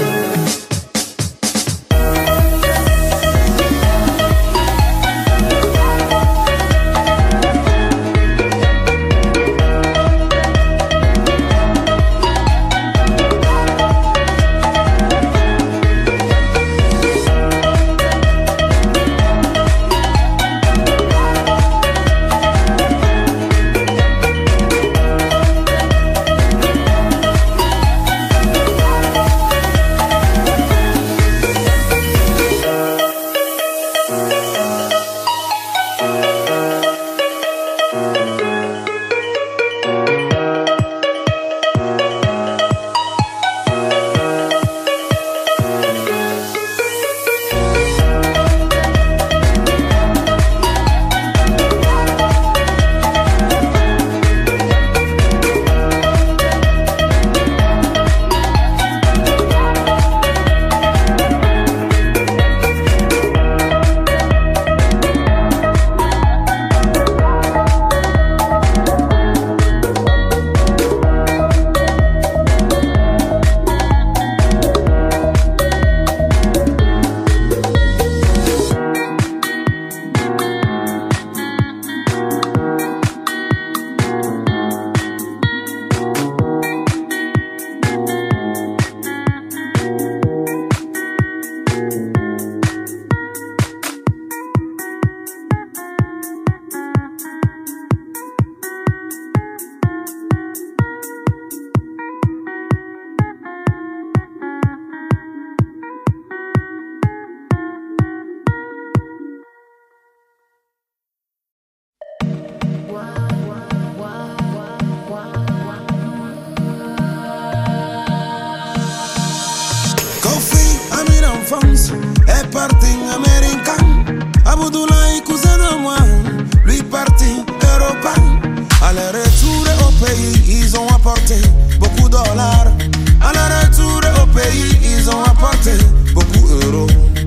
est parti américain. Aboudoulaye, cousin de moi, lui parti européen. À leur retour au pays, ils ont apporté beaucoup de dollars. À leur retour au pays, ils ont apporté beaucoup d'euros.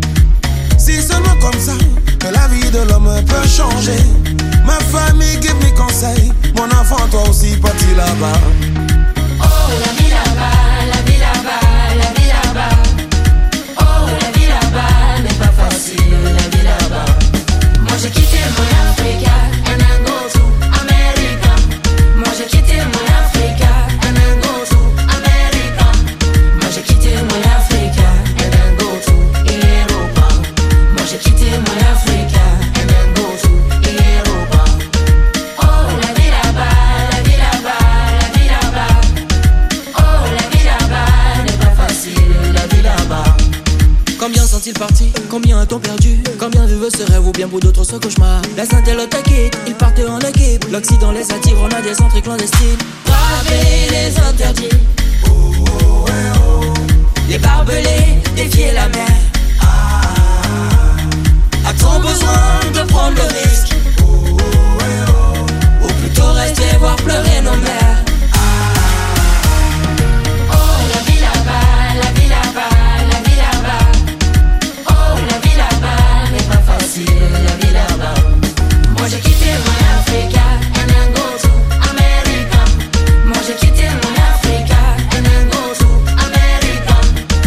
Si seulement comme ça que la vie de l'homme peut changer. Ma famille give me conseil, mon enfant toi aussi parti là-bas. Oh la vie là-bas, la vie là-bas, la vie là-bas. Oh la vie là-bas n'est pas facile, la vie là-bas. Moi j'ai quitté mon Africa and I go to America. Moi j'ai quitté mon Africa and I go to America. Moi j'ai quitté mon Africa and I go to Europa. Moi j'ai quitté mon Africa and I go to Europa. Oh la vie là-bas, la vie là-bas, la vie là-bas. Oh la vie là-bas n'est pas facile, la vie là-bas. Combien sont-ils partis? Combien a-t-on perdu? Combien vivent ce rêve ou bien pour d'autres ce cauchemar? La Sainte et l'autre quitte, ils partent en équipe. L'Occident les attire, on a des centres clandestines. Braver les interdits, les barbelés, défier la mer. A-t-on besoin de prendre le risque? Ou plutôt rester voir pleurer nos mères? oh la vie là-bas, la vie là-bas, la vie là-bas. Oh la vie là-bas n'est pas facile, la vie là-bas. Moi j'ai quitté mon Africa and I go to America. Moi j'ai quitté mon Africa and I go to America.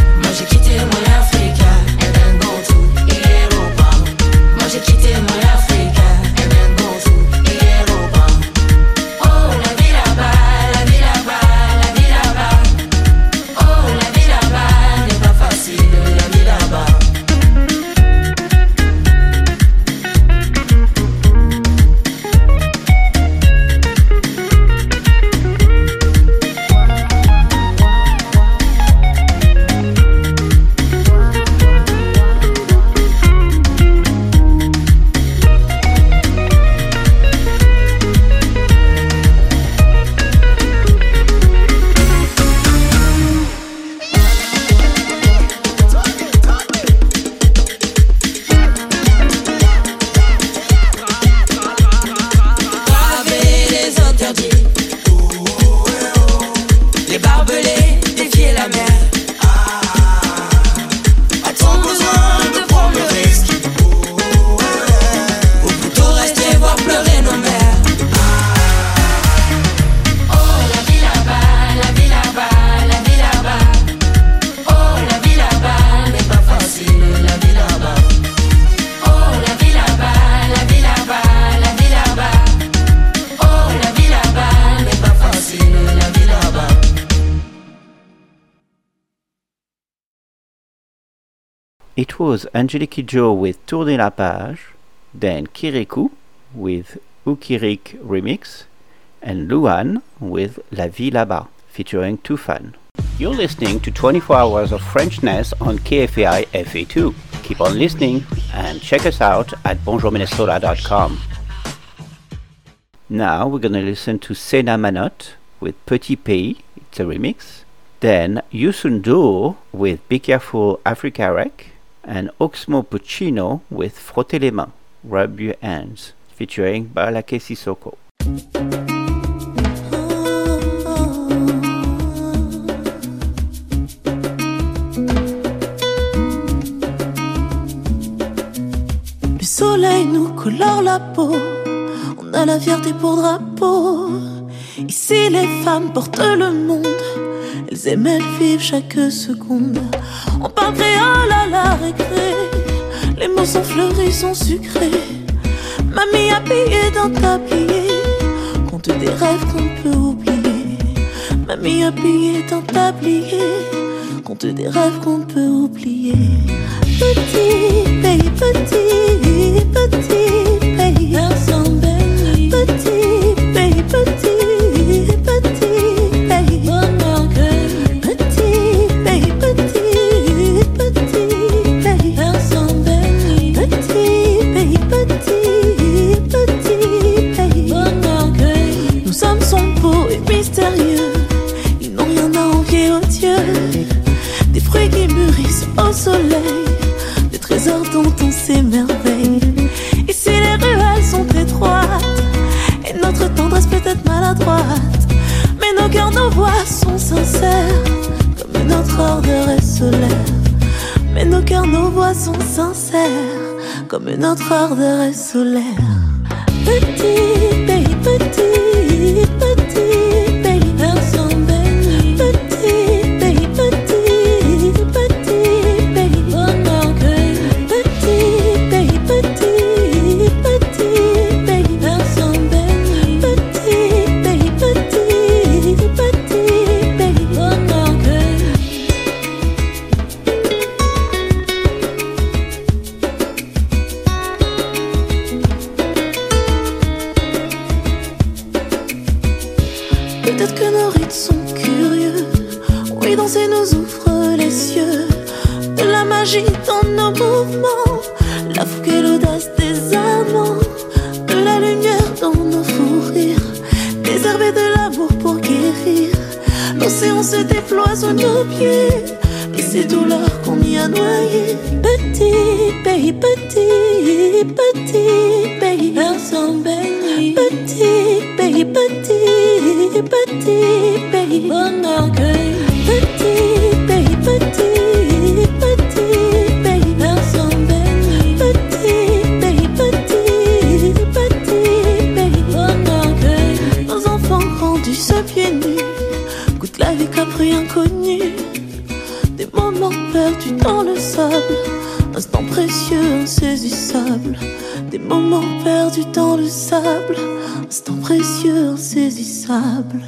It was Angelique Kidjo with Tourner la page, then Kirikou with Ukirik Remix, and Luan with La Vie là-bas, featuring Toufan. You're listening to 24 Hours of Frenchness on KFAI FA2. Keep on listening and check us out at bonjourminnesota.com. Now we're going to listen to Sena Manot with Petit Pays, it's a remix. Then Youssou with Be Careful Africa Rec, and Oxmo Puccino with Frotter les mains, Rub Your Hands, featuring Balake Sissoko. Le soleil nous colore la peau, on a la fierté pour drapeau. Ici les femmes portent le monde, elles aiment, elles vivent chaque seconde. On parle créole à la récré, les mots sont fleuris, sont sucrés. Mamie a payé dans tablier, compte des rêves qu'on peut oublier. Mamie a payé dans tablier, compte des rêves qu'on peut oublier. Petit pays, petit, petit pays, personne béni. Petit pays, petit, petit pays, bon orgueil. Petit pays, petit, petit pays, personne béni. Petit pays, petit, petit pays, bon orgueil. Nos hommes sont beaux et mystérieux, ils n'ont rien à envier aux dieux. Des fruits qui mûrissent au soleil, des trésors dont on s'émerveille. Ici les ruelles sont étroites et notre tendresse peut être maladroite, mais nos cœurs, nos voix sont sincères comme notre ardeur est solaire. Mais nos cœurs, nos voix sont sincères comme notre ardeur est solaire. Petit pays, petit, petit pays, personne béni. Petit pays, petit, petit pays, bon orgueil. Petit pays, petit, petit pays, personne béni. Petit pays, petit, petit pays, bon orgueil. Peut-être que nos rites sont curieux, oui, danser nous ouvre les cieux. De la magie dans nos mouvements, la fougue et l'audace des amants. De la lumière dans nos fous rires, désherber de l'amour pour guérir. L'océan se déploie sous nos pieds et ces douleurs qu'on y a noyées. Petit pays, petit, petit pays, personne béni. Petit pays, petit, petit pays, bon orgueil. Petit pays, petit, petit pays, personne béni. Petit pays, petit, petit pays, bon orgueil. Nos enfants grandis se pieds nus, goûtent la vie comme fruit inconnu. Des moments perdus dans le sable, instant précieux, insaisissable. Des moments perdus dans le sable, instant précieux, insaisissable.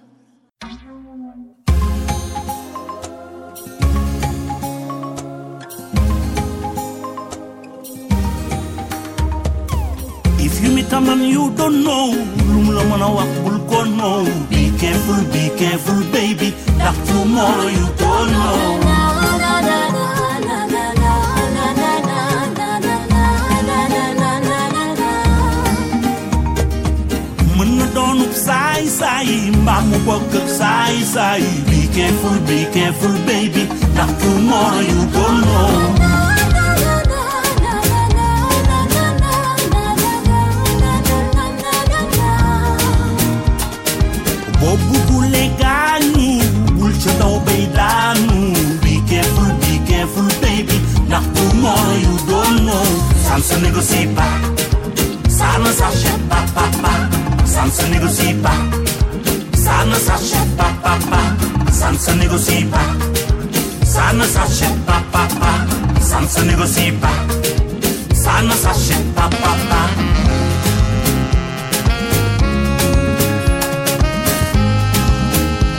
If you meet a man you don't know, lum la mana wax bul ko know. Be careful baby, that tomorrow you don't know. Mën na doonub saay saay mbaa mu bokk ak saay saay. Be careful baby, that tomorrow you don't know. Boo buggule gaañu bul ca daw bay daanu. Be careful baby, ndax tomorrow you don't know. Ça ne se négocie pas, ça ne s'achète pas, papa. Ça ne se négocie pas, ça ne s'achète pas, papa. Ça ne se négocie pas, ça ne s'achète pas, papa. Ça ne se négocie pas, ça ne s'achète pas, papa.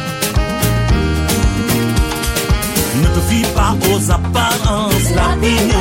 Ne te fie pas aux apparences, la vie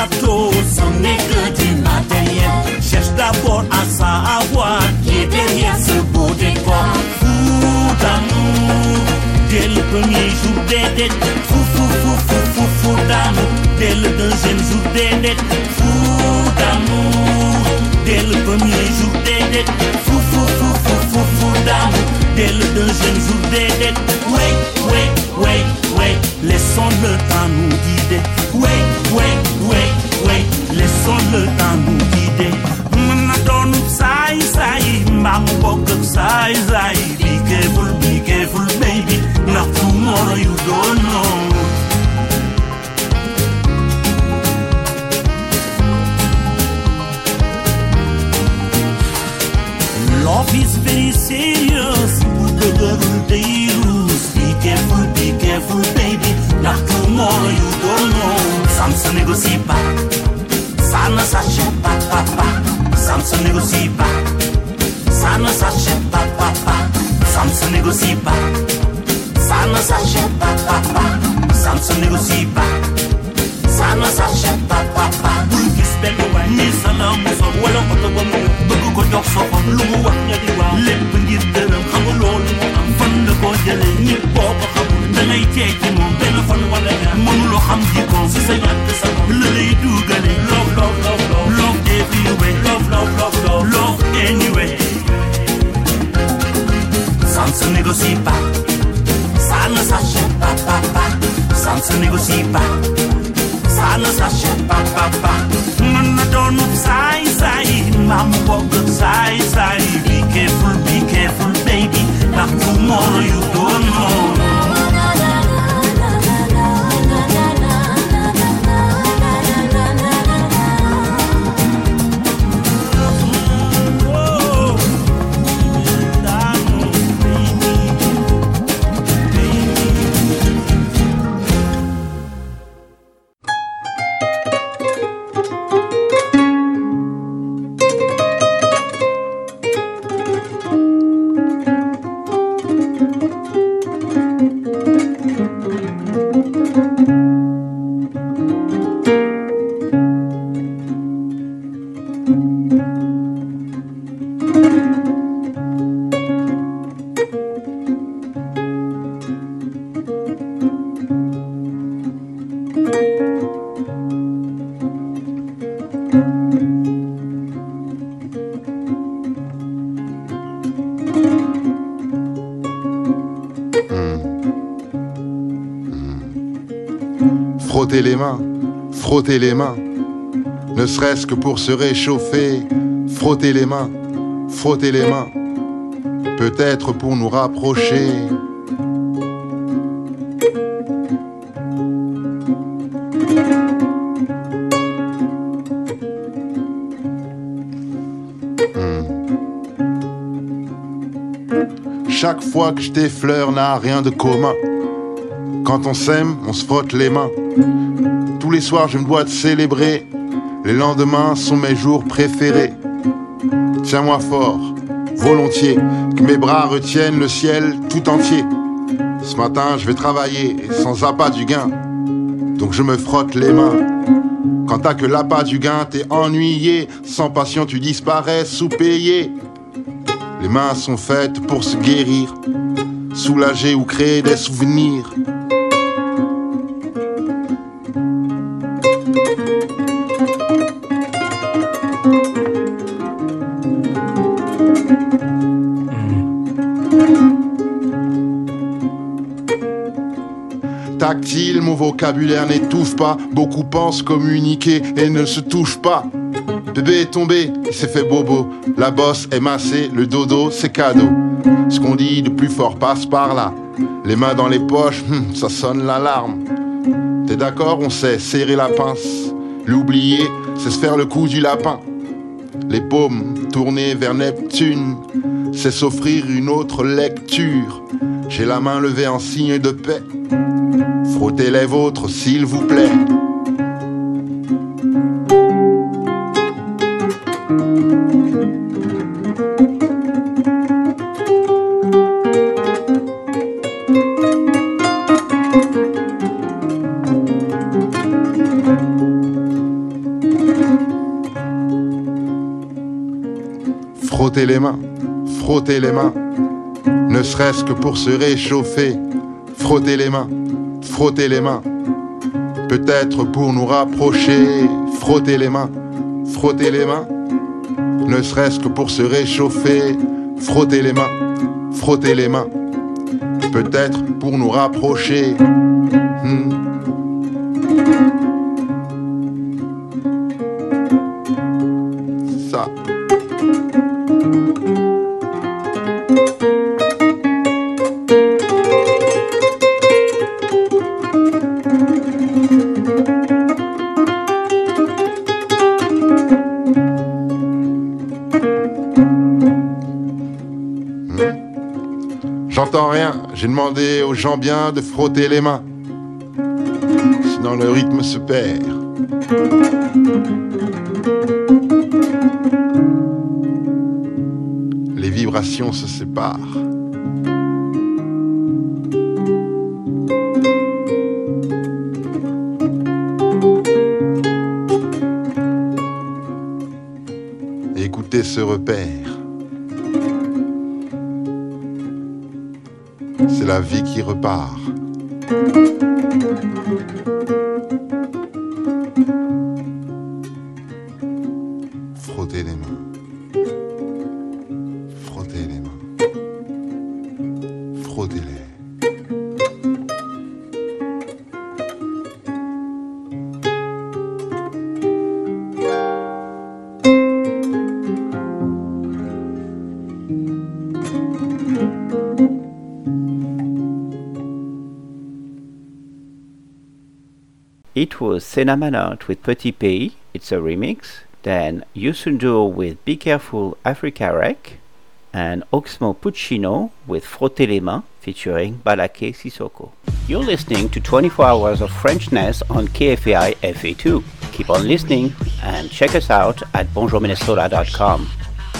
bateau, ce n'est que du matériel. Cherche d'abord à savoir qui est derrière ce beau décor. Fou d'amour, dès le premier jour des dettes. Fou d'amour, dès le deuxième jour des dettes. Fou d'amour, dès le premier jour des dettes. Fou d'amour, dès le deuxième jour des dettes. Wait, laissons le temps nous guider. Wait, laissons le temps nous guider. M'na donu sai, mamu bokk sai. Be careful, baby. Not tomorrow you don't know. Love is very serious. The girl they lose. Be careful, baby. Not tomorrow you don't know. Ça ne se négocie pas. Ça ne s'achète pas, papa. Ça ne se négocie pas. Ça ne s'achète pas, papa. Ça ne se négocie pas. Ça ne s'achète pas, papa. Ça ne se négocie pas. Ça ne s'achète pas, papa. Ni salam so wala auto ba mo bëgg ko jox soxam lu mu wax nga di waaw lépp ngir dërëm xam nga loolu mu am fan la ko jëlee ñëpp boo ko xamul da ngay teg ci moom benn fan wala ñaar mënuloo xam jikkoom si sa ñàkk sa bopp la lay dugale love everywhere love anyway. Ça ne se négocie pas, ça ne s'achète pas, papa. Ça ne se négocie pas, ça ne s'achète pas, papa. M'na donu sai, mamu bokk sai. Be careful, baby. Not tomorrow you don't know. Frotter les mains, ne serait-ce que pour se réchauffer. Frotter les mains, peut-être pour nous rapprocher. Chaque fois que je t'effleure n'a rien de commun. Quand on s'aime, on se frotte les mains. Tous les soirs je me dois de célébrer. Les lendemains sont mes jours préférés. Tiens-moi fort, volontiers, que mes bras retiennent le ciel tout entier. Ce matin je vais travailler et sans appât du gain. Donc je me frotte les mains. Quand t'as que l'appât du gain, t'es ennuyé. Sans passion tu disparais sous-payé. Les mains sont faites pour se guérir, soulager ou créer des souvenirs. Tactile, mon vocabulaire n'étouffe pas. Beaucoup pensent communiquer et ne se touchent pas. Bébé est tombé, il s'est fait bobo. La bosse est massée, le dodo c'est cadeau. Ce qu'on dit de plus fort passe par là. Les mains dans les poches, ça sonne l'alarme. T'es d'accord, on sait serrer la pince. L'oublier, c'est se faire le coup du lapin. Les paumes tournées vers Neptune, c'est s'offrir une autre lecture. J'ai la main levée en signe de paix. Frottez les vôtres s'il vous plaît. frotter les mains, frotter les mains, ne serait-ce que pour se réchauffer, frotter les mains, frotter les mains, peut-être pour nous rapprocher, frotter les mains, ne serait-ce que pour se réchauffer, frotter les mains, peut-être pour nous rapprocher. Ça. J'entends rien, j'ai demandé aux gens bien de frotter les mains, sinon le rythme se perd. Les vibrations se séparent. Écoutez ce repère. C'est la vie qui repart. Frottez les mains. Frottez les mains. Frottez-les. It was Senamanat with Petit Pays, it's a remix. Then Yusundur with Be Careful Africa Rec. And Oxmo Puccino with Frotter les mains featuring Balaké Sissoko. You're listening to 24 Hours of Frenchness on KFAI FA2. Keep on listening and check us out at bonjourminnesota.com.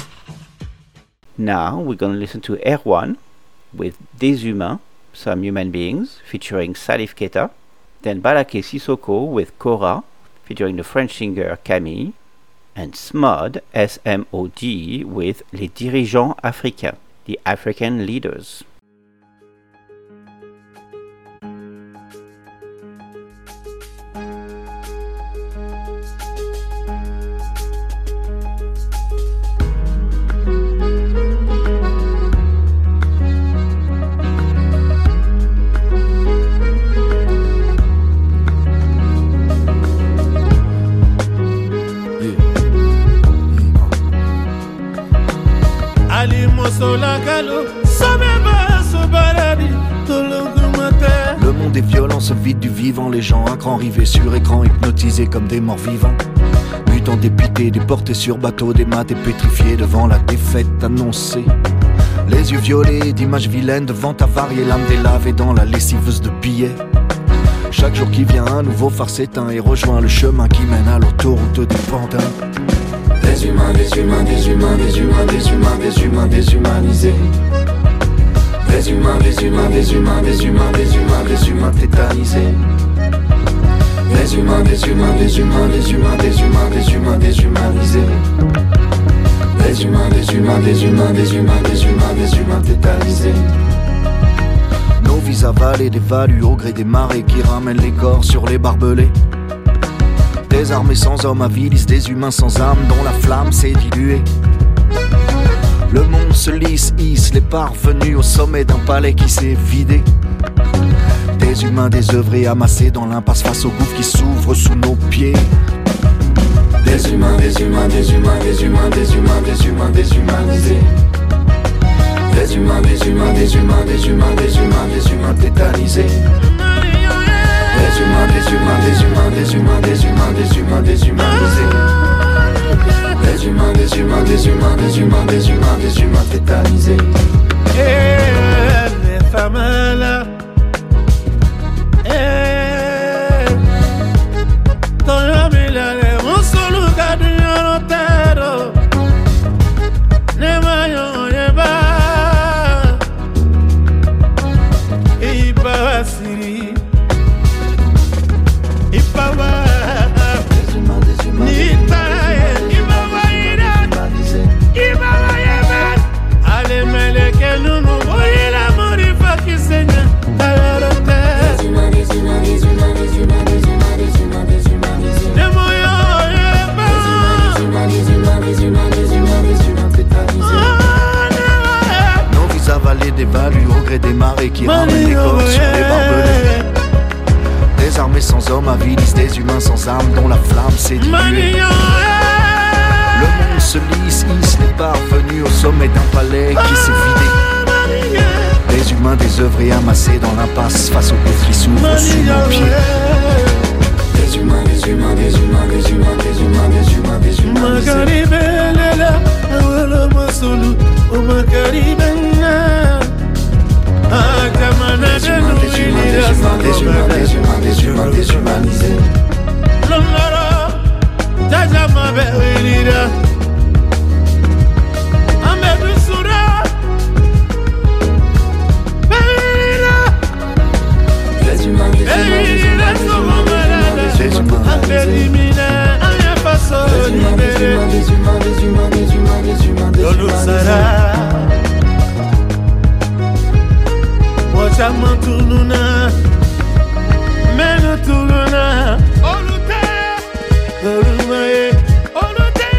Now we're going to listen to Erwan with Des Humains, Some Human Beings, featuring Salif Keita. Then Balaké Sissoko with Cora, featuring the French singer Camille. And SMOD, S-M-O-D, with Les Dirigeants Africains, the African Leaders. Le monde est violent, se vide du vivant. Les gens à cran rivés sur écran, hypnotisés comme des morts vivants. Mutants députés, déportés sur bateau, des maths et pétrifiés devant la défaite annoncée. Les yeux violets d'images vilaines devant avariés, l'âme délavée dans la lessiveuse de billets. Chaque jour qui vient, un nouveau phare s'éteint et rejoint le chemin qui mène à l'autoroute des pantins. Des humains, des humains, des humains, des humains, des humains, des humains déshumanisés. Des humains, des humains, des humains, des humains, des humains, des humains tétanisés. Des humains, des humains, des humains, des humains, des humains, des humains déshumanisés. Des humains, des humains, des humains, des humains, des humains, des humains tétanisés. Nos vies avalées dévaluent au gré des marées qui ramènent les corps sur les barbelés. Des armées sans hommes avilisent des humains sans âme dont la flamme s'est diluée. Le monde se lisse, hisse les parvenus au sommet d'un palais qui s'est vidé. Des humains désœuvrés amassés dans l'impasse face au gouffre qui s'ouvre sous nos pieds. Des humains, des humains, des humains, des humains, des humains, des humains déshumanisés. Des humains, des humains, des humains, des humains, des humains, des humains tétanisés. Des humains, des humains, des humains, des humains, des humains, des humains déshumanisés. Des humains, des humains, des humains, des humains, des humains, des humains tétanisés. Les femmes là, ton ami là, mon solo gardien en terre, ne maillons les bas, et il va Syrie, il va ni taille, il va Irak, il va marées qui ramènent les corps sur les barbelés. Des armées sans hommes avilisent des humains sans âme dont la flamme s'est diluée. Le monde se lisse les parvenus au sommet d'un palais qui s'est vidé. Des humains désœuvrés amassés dans l'impasse face au gouffre qui s'ouvre sous nos pieds. Des humains, des humains, des humains, des humains, des humains, des humains, des humains. Makaribela, awala masulu, o makaribena. Akamana des humains, des humains, des humains, des humains, des humains, déshumanisés. Longara, Tajama Berida. Amebusura, Berida. Des humains, des humains, des humains, des humains, des humains, Abelimina, Ayafaso, des humains, des humains, des humains, des humains, des humains, des humains, des Lolusara. Wachamantununa, Menutuluna, Olute, Olumae, Olute.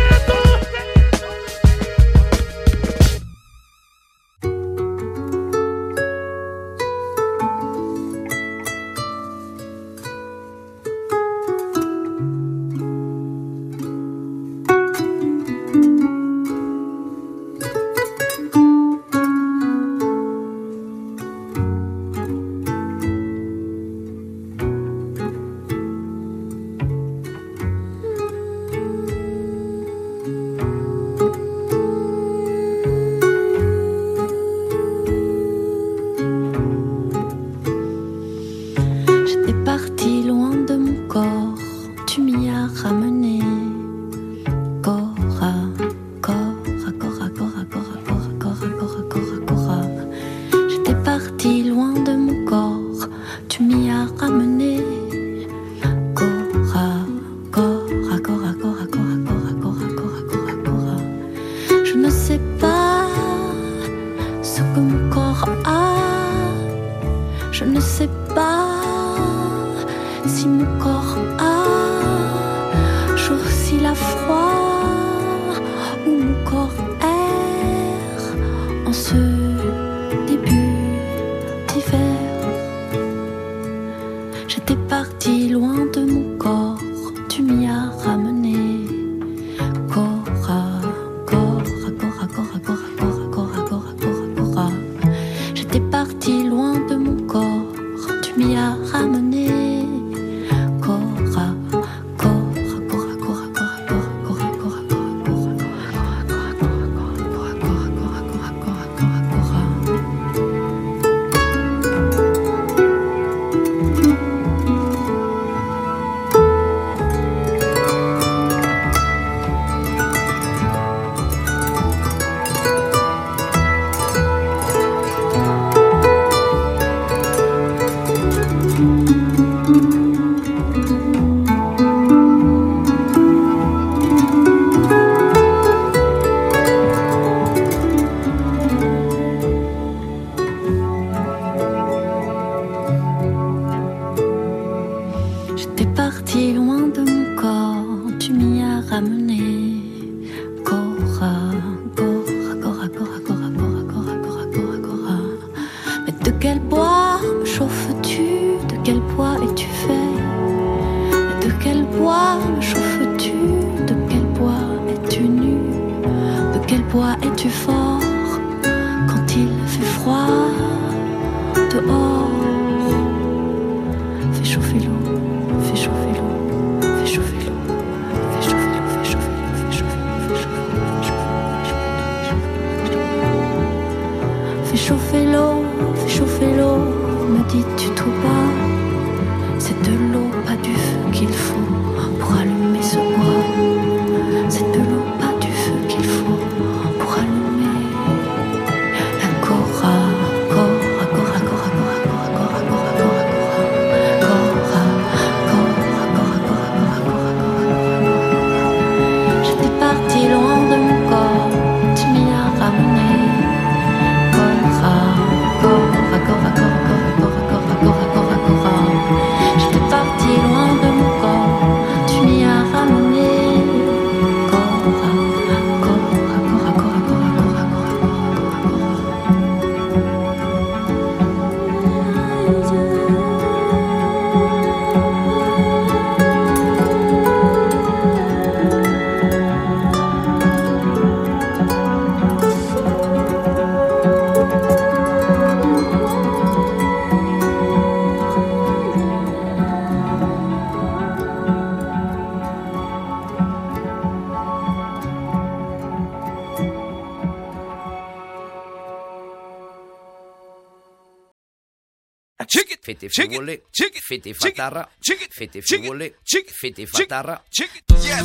fete frivole, fete fatara, fete frivole, fete fatara. Yes.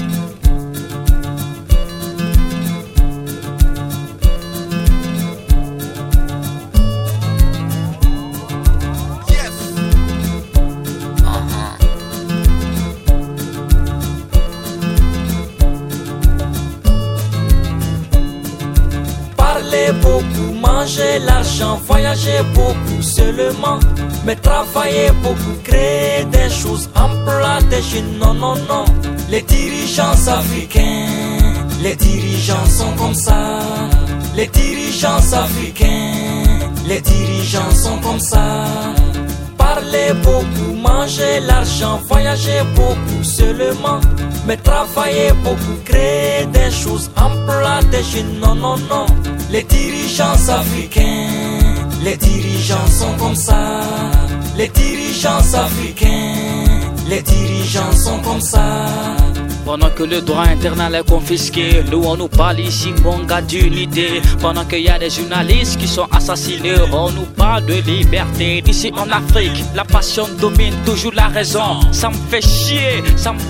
Parler beaucoup, manger l'argent, voyager beaucoup seulement, mais travailler beaucoup, créer des choses, emploi des jeunes, non, non, non. Les dirigeants africains, les dirigeants sont comme ça. Les dirigeants africains, les dirigeants sont comme ça. Parler beaucoup, manger l'argent, voyager beaucoup seulement, mais travailler beaucoup, créer des choses, emploi des jeunes, non, non, non. Les dirigeants africains, les dirigeants sont comme ça. Les dirigeants africains, les dirigeants sont comme ça. Pendant que le droit internal est confisqué, nous on nous parle ici mon gars d'unité. Pendant qu'il y a des journalistes qui sont assassinés, on nous parle de liberté. Ici en Afrique, la passion domine toujours la raison. Ça me fait chier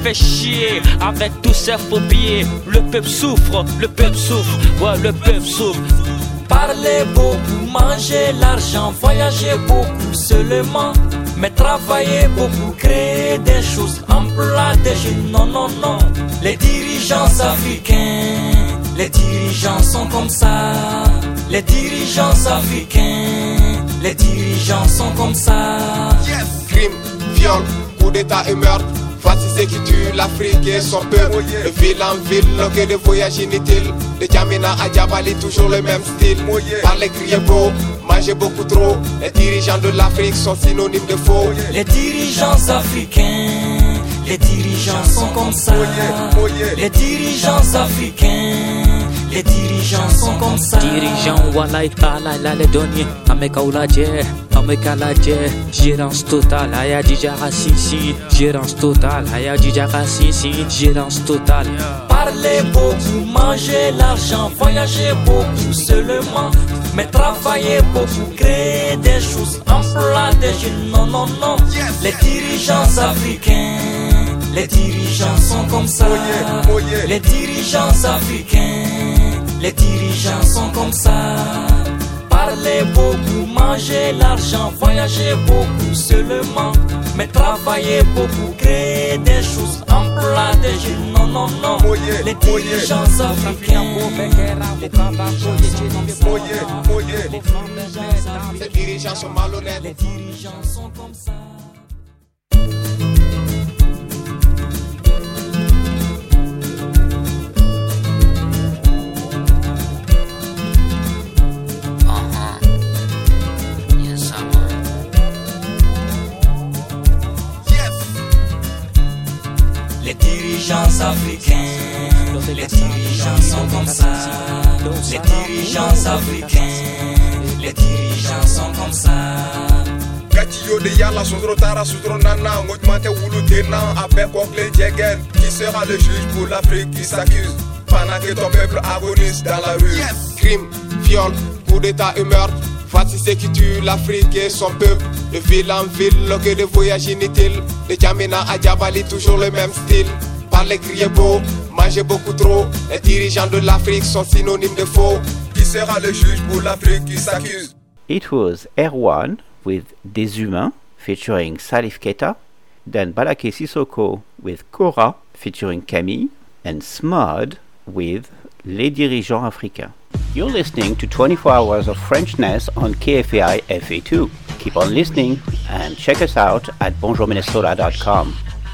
avec tous ces phobies. Le peuple souffre, ouais le peuple souffre. Parler beaucoup, manger l'argent, voyager beaucoup seulement, mais travailler beaucoup, créer des choses, emploi des jeunes, non, non, non. Les dirigeants africains, les dirigeants sont comme ça. Les dirigeants africains, les dirigeants sont comme ça. Yes. Crime, viol, coup d'état et meurtre. Voici ce qui tue l'Afrique et son peuple. De ville en ville, loqué de voyages inutiles. De Djamena à Djabali, toujours le même style. Parler, crier beau, manger beaucoup trop. Les dirigeants de l'Afrique sont synonymes de faux. Les dirigeants africains, les dirigeants sont comme ça. Les dirigeants africains, les dirigeants sont comme ça. Dirigeants, walai, alai, les donniers. Ameka oulaje, ameka laje. Gérance totale, aya dijara sisi. Gérance totale, aya dijara sisi. Gérance totale. Parler beaucoup, manger l'argent, voyager beaucoup seulement, mais travailler beaucoup, créer des choses, emploi des jeunes, non, non, non. Les dirigeants africains, les dirigeants sont comme ça. Les dirigeants africains, les dirigeants sont comme ça. Parler beaucoup, manger l'argent, voyager beaucoup seulement, mais travailler beaucoup, créer des choses, emploi des jeunes, non, non, non. Les dirigeants africains, les dirigeants sont malhonnêtes. Les dirigeants sont comme ça. Les dirigeants africains, les dirigeants sont comme ça. Les dirigeants africains, les dirigeants sont comme ça. Gatio de Yala, Sudrotara, Sudronana, Moutmante Wulutena, avec Oklé Djegen. Qui sera le juge pour l'Afrique qui s'accuse pendant que ton peuple agonise dans la rue? Crime, viol, coup d'état et meurtre. Voici ce qui tue l'Afrique et son peuple. De ville en ville, loqué de voyages inutiles. De Djamena à Djabali, toujours le même style. Parler, crier beau, manger beaucoup trop. Les dirigeants de l'Afrique sont synonymes de faux. Qui sera le juge pour l'Afrique qui s'accuse? It was Erwan with Des Humains featuring Salif Keita, then Balaké Sissoko with Kora featuring Camille, and Smud with Les Dirigeants Africains. You're listening to 24 Hours of Frenchness on KFAI FA2. Keep on listening and check us out at bonjourminnesota.com.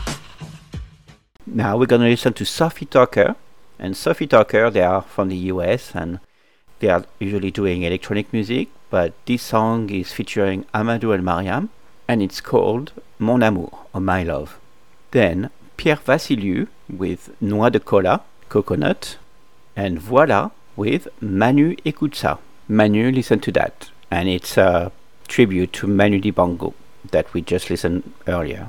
Now we're going to listen to Sophie Tucker. And Sophie Tucker, they are from the US and they are usually doing electronic music, but this song is featuring Amadou El Mariam and it's called Mon Amour or My Love. Then Pierre Vassiliou with Noix de Cola, Coconut, and Voilà with Manu Écoute Ça. Manu, listen to that. And it's a tribute to Manu Dibango that we just listened earlier.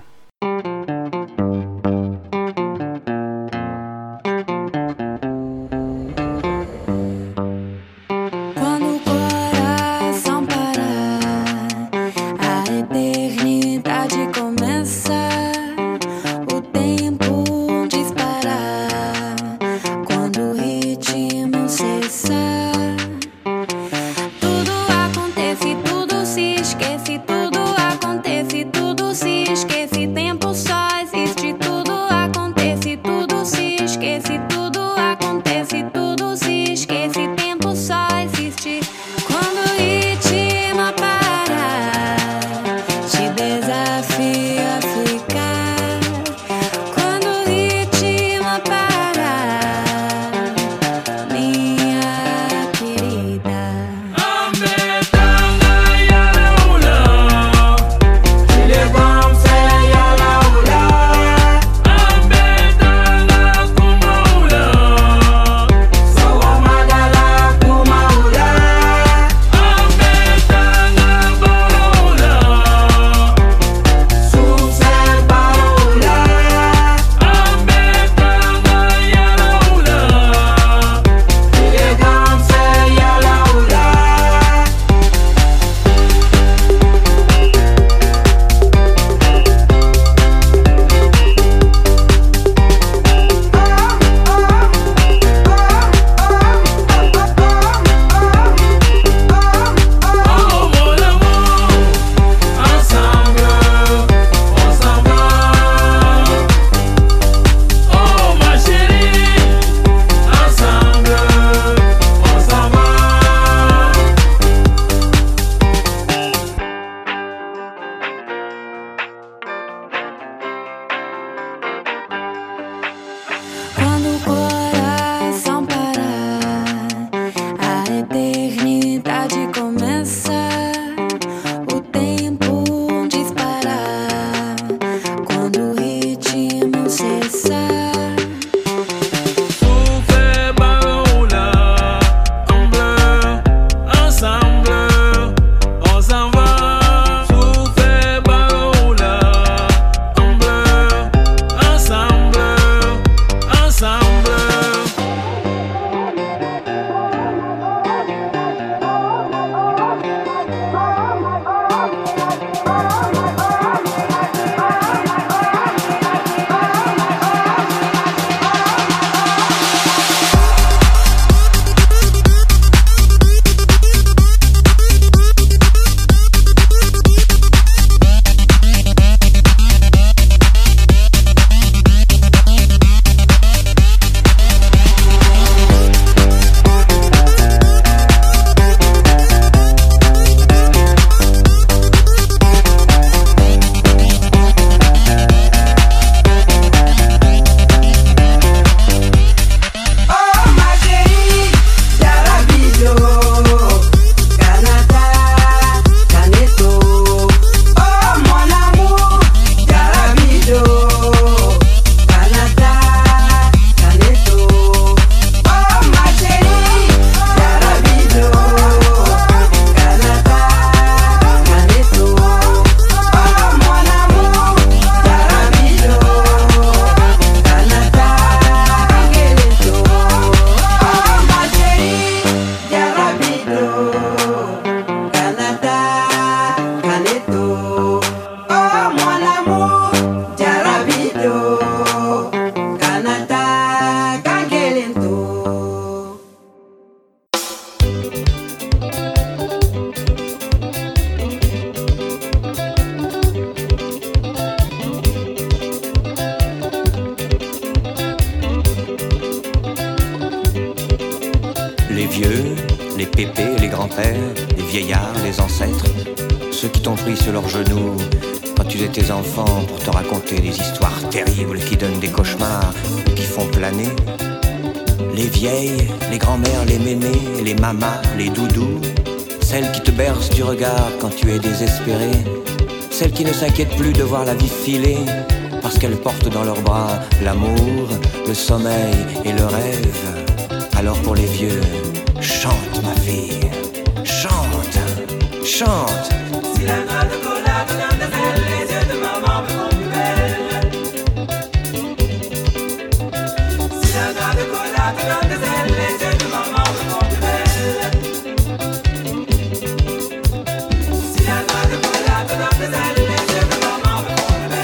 Quando o coração parar, ai pépés, les grands-pères, les vieillards, les ancêtres, ceux qui t'ont pris sur leurs genoux quand tu étais enfant pour te raconter des histoires terribles qui donnent des cauchemars, qui font planer. Les vieilles, les grands-mères, les mémés, les mamas, les doudous, celles qui te bercent du regard quand tu es désespéré, celles qui ne s'inquiètent plus de voir la vie filer, parce qu'elles portent dans leurs bras l'amour, le sommeil et le rêve. Alors pour les vieux, chante ma fille, chante, chante. Si la noix de cola te donne des ailes, les yeux de maman me font plus belle. Si la noix de cola te donne des ailes, les yeux de maman me font plus belle. Si la noix de cola te donne des ailes, les yeux de maman me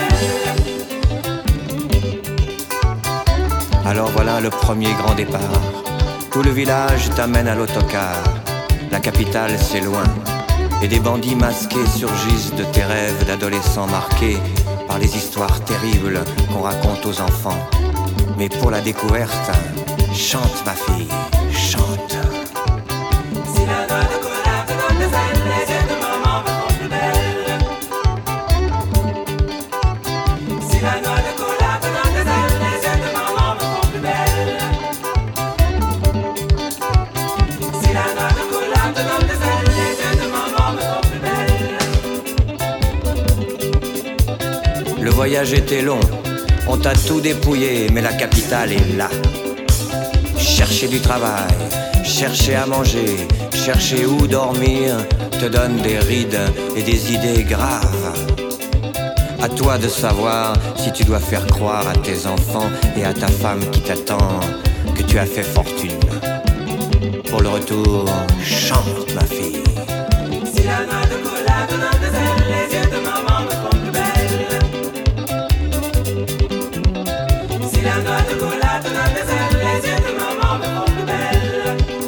font plus belle. Alors voilà le premier grand départ. Tout le village t'amène à l'autocar. La capitale c'est loin. Et des bandits masqués surgissent de tes rêves d'adolescents marqués par les histoires terribles qu'on raconte aux enfants. Mais pour la découverte, chante ma fille, chante. Si la noix de cola te donne des ailes, les yeux de maman me font plus belle. Si la noix de cola te donne des ailes, les yeux de maman me font plus belle. Si la noix de cola te donne des ailes, les yeux de maman me font plus belle. Le voyage était long, on t'a tout dépouillé, mais la capitale est là. Chercher du travail, chercher à manger, chercher où dormir, te donne des rides et des idées graves. À toi de savoir si tu dois faire croire à tes enfants et à ta femme qui t'attend que tu as fait fortune. Pour le retour, chante ma fille. Si la noix de cola te donne des ailes, les yeux de maman me font plus belle. Si la noix de cola te donne des ailes, les yeux de maman me font plus belle.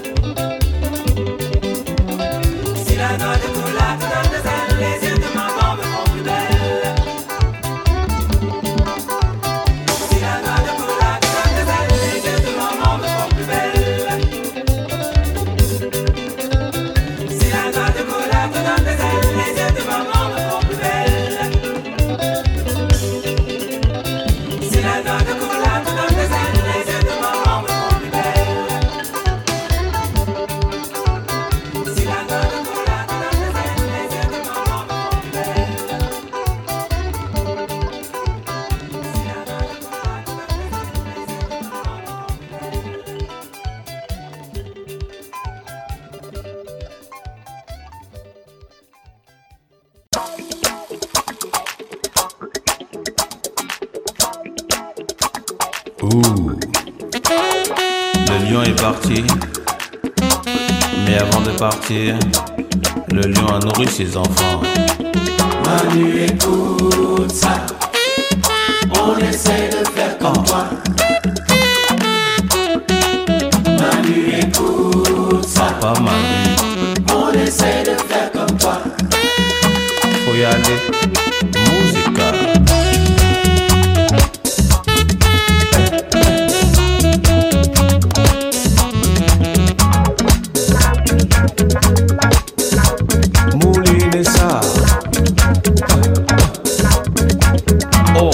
Si la noix de cola te donne des ailes, les yeux de maman me font plus belle. Si la noix de cola te donne des ailes, les yeux de maman me font plus belle. Si la noix de cola te donne des ailes, les yeux de maman me font plus belle. Si la noix de cola te donne des ailes, les yeux de maman me font plus belle. Si la noix de cola te donne des ailes, les yeux de maman me font plus belle. Ouh. Le lion est parti. Mais avant de partir, le lion a nourri ses enfants. Manu, écoute ça. On essaie de faire comme toi. Manu, écoute ça. Papa Manu, On essaie de faire comme toi. faut y aller. Musica. Mouline ça. Oh.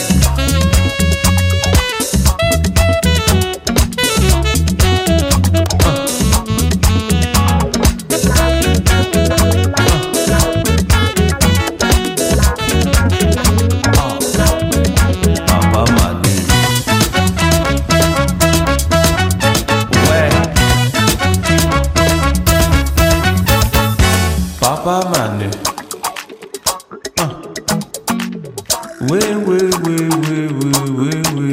Papa Manu. Ouais. Papa Manu. Oui, oui, oui, oui, oui, oui, oui.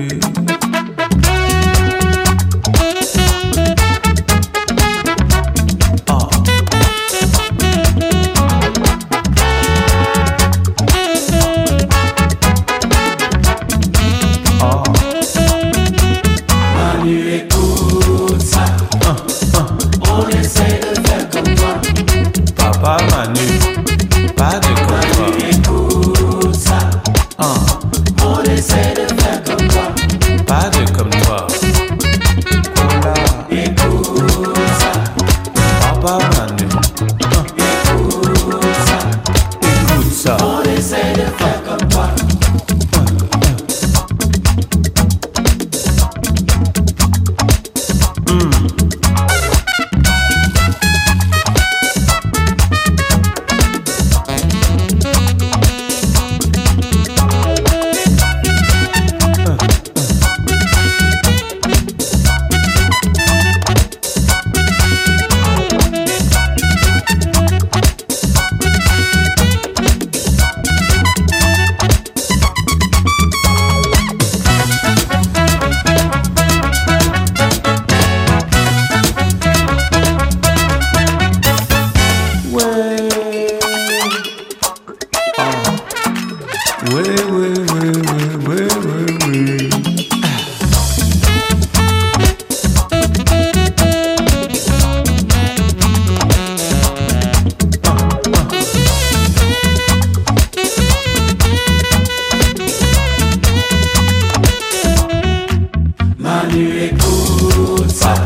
Manu, écoute ça. On essaie de faire comme toi. Papa Manu.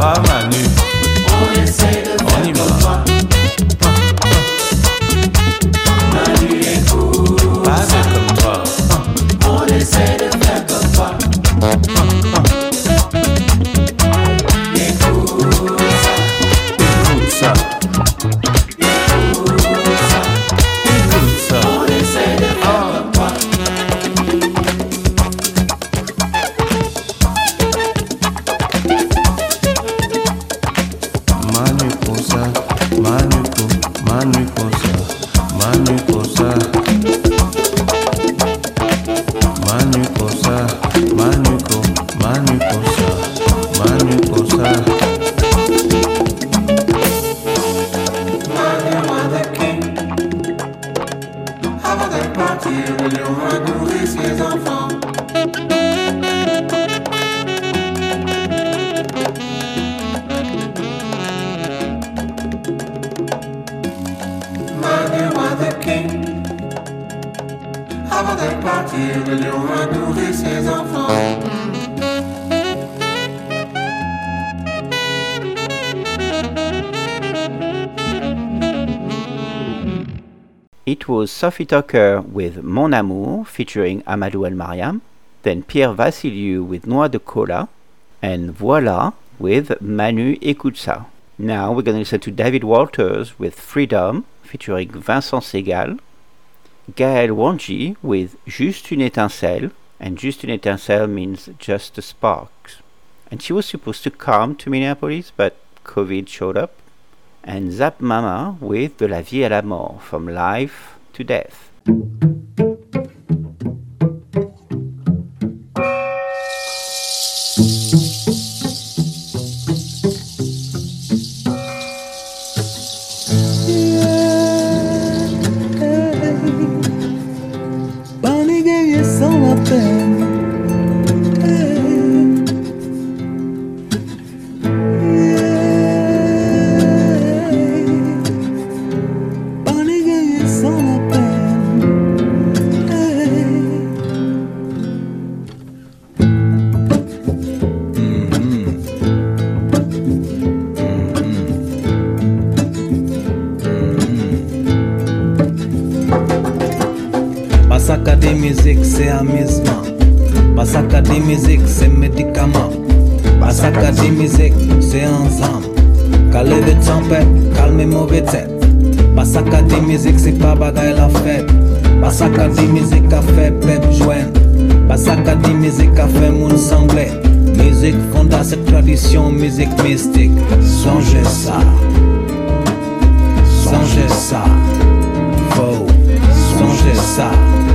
pas Manu. On essaie de faire comme toi. Manu écoute. Pas comme toi. On essaie de faire comme toi. Écoute ça. Écoute ça. Écoute ça. On essaie de faire comme toi. Manu Cosa, Manu Cosa, Manu Cosa, Manu Cosa, Manu Cosa, Manu Cosa. Manu was the king. Avant de partir, le lion a nourri ses enfants. Manu was the king. Avant de partir, le lion a nourri ses enfants. It was Sophie Tucker with Mon Amour featuring Amadou El Mariam, then Pierre Vassiliou with Noix de Cola, and Voilà with Manu Écoute ça. Now we're going to listen to David Walters with Freedom featuring Vincent Segal, Gaël Wanji with Juste une étincelle, and Juste une étincelle means just a spark. And she was supposed to come to Minneapolis, but COVID showed up. And Zap Mama with De la vie à la mort, from life to death. Bonnie guerrier sans la peine. Bonnie guerrier sans la Basaka de musique c'est amusement. Basaka de musique c'est médicament. Basaka de musique c'est ensemble. Calmer de tempête, calmer mauvais tête. Basaka de musique c'est pas bagaille la fête. Basaka de musique a fait pep joindre. Basaka de musique a fait moun sangler. Musique fonda cette tradition, musique mystique. Songez ça. Songez ça. Faux. Songez ça.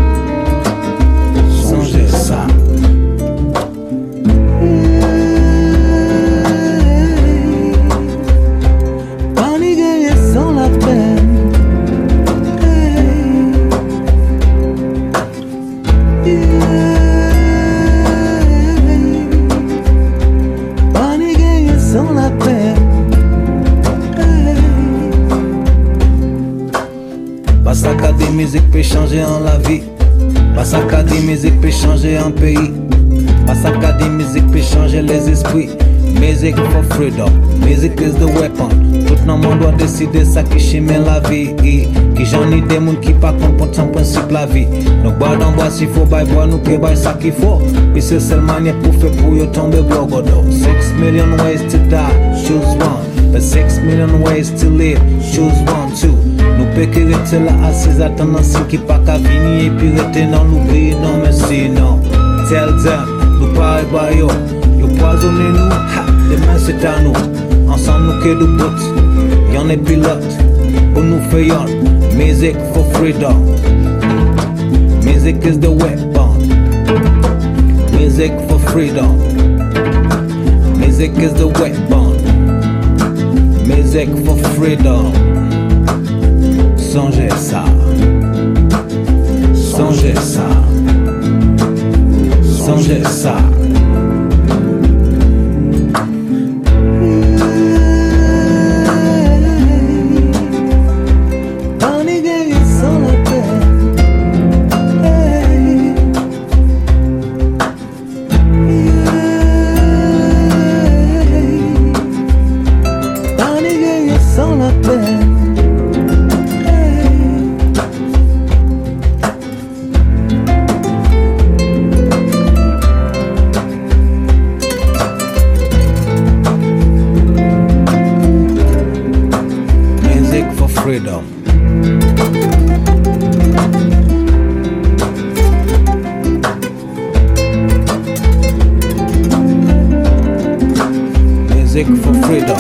Songez ça. Bonnie guerrier sans la peine. Bonnie guerrier sans la peine. Basaka de musique peut changer en la vie. Basaka de musique peut changer un pays. Basaka de musique peut changer les esprits. Music for freedom, music is the weapon. Tout le monde doit décider ça qui chimère la vie. Qui j'en ai des moun qui pas comprendre son principe la vie. Nous bois d'en bois s'il faut, bois nous que bois ça qu'il faut. Et c'est seule manière pour faire pour yo tomber blogodo. 6 million ways to die, choose one. But 6 million ways to live, choose one too. Nous péquer rester là assis attendant si qui pas qu'à venir et puis rester dans l'oubli, non mais sinon. Tell them, nous pas yo. Yo poisonnez nous, ha, demain c'est à nous. Ensemble nous que de bout, y'en est pilote. Pour nous faire music for freedom. Music is the weapon. Music for freedom. Music is the weapon. Music for freedom. Songez ça. Songez ça. Songez ça. Bonnie guerrier sans la peine. music for freedom.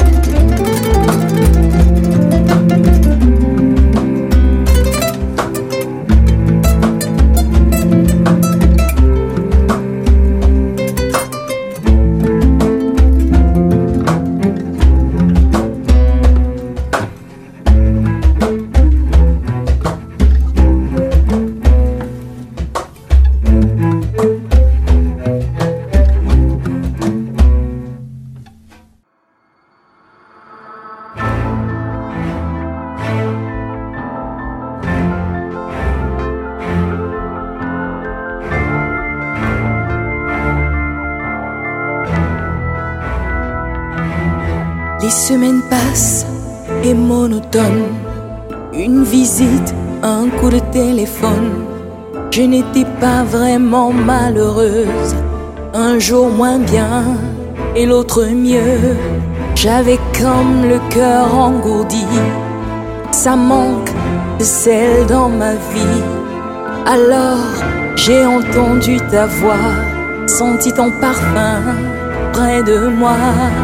Les semaines passent et monotones. Une visite, un coup de téléphone. Je n'étais pas vraiment malheureuse. Un jour moins bien et l'autre mieux. J'avais comme le cœur engourdi. Ça manque de sel dans ma vie. Alors j'ai entendu ta voix, senti ton parfum près de moi.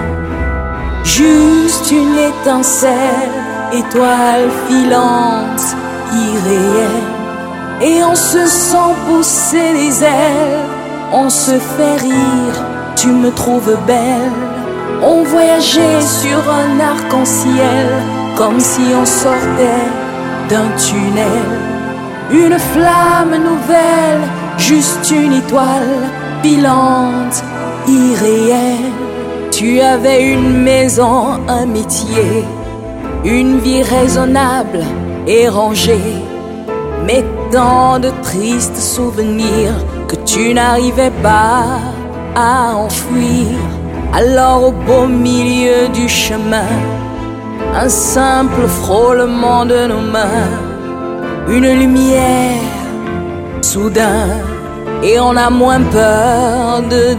Juste une étincelle, étoile filante, irréelle. Et on se sent pousser les ailes, on se fait rire, tu me trouves belle. On voyageait sur un arc-en-ciel, comme si on sortait d'un tunnel. Une flamme nouvelle, juste une étoile filante, irréelle. Tu avais une maison, un métier, une vie raisonnable et rangée, mais tant de tristes souvenirs que tu n'arrivais pas à enfuir. Alors au beau milieu du chemin, un simple frôlement de nos mains, une lumière soudain, et on a moins peur de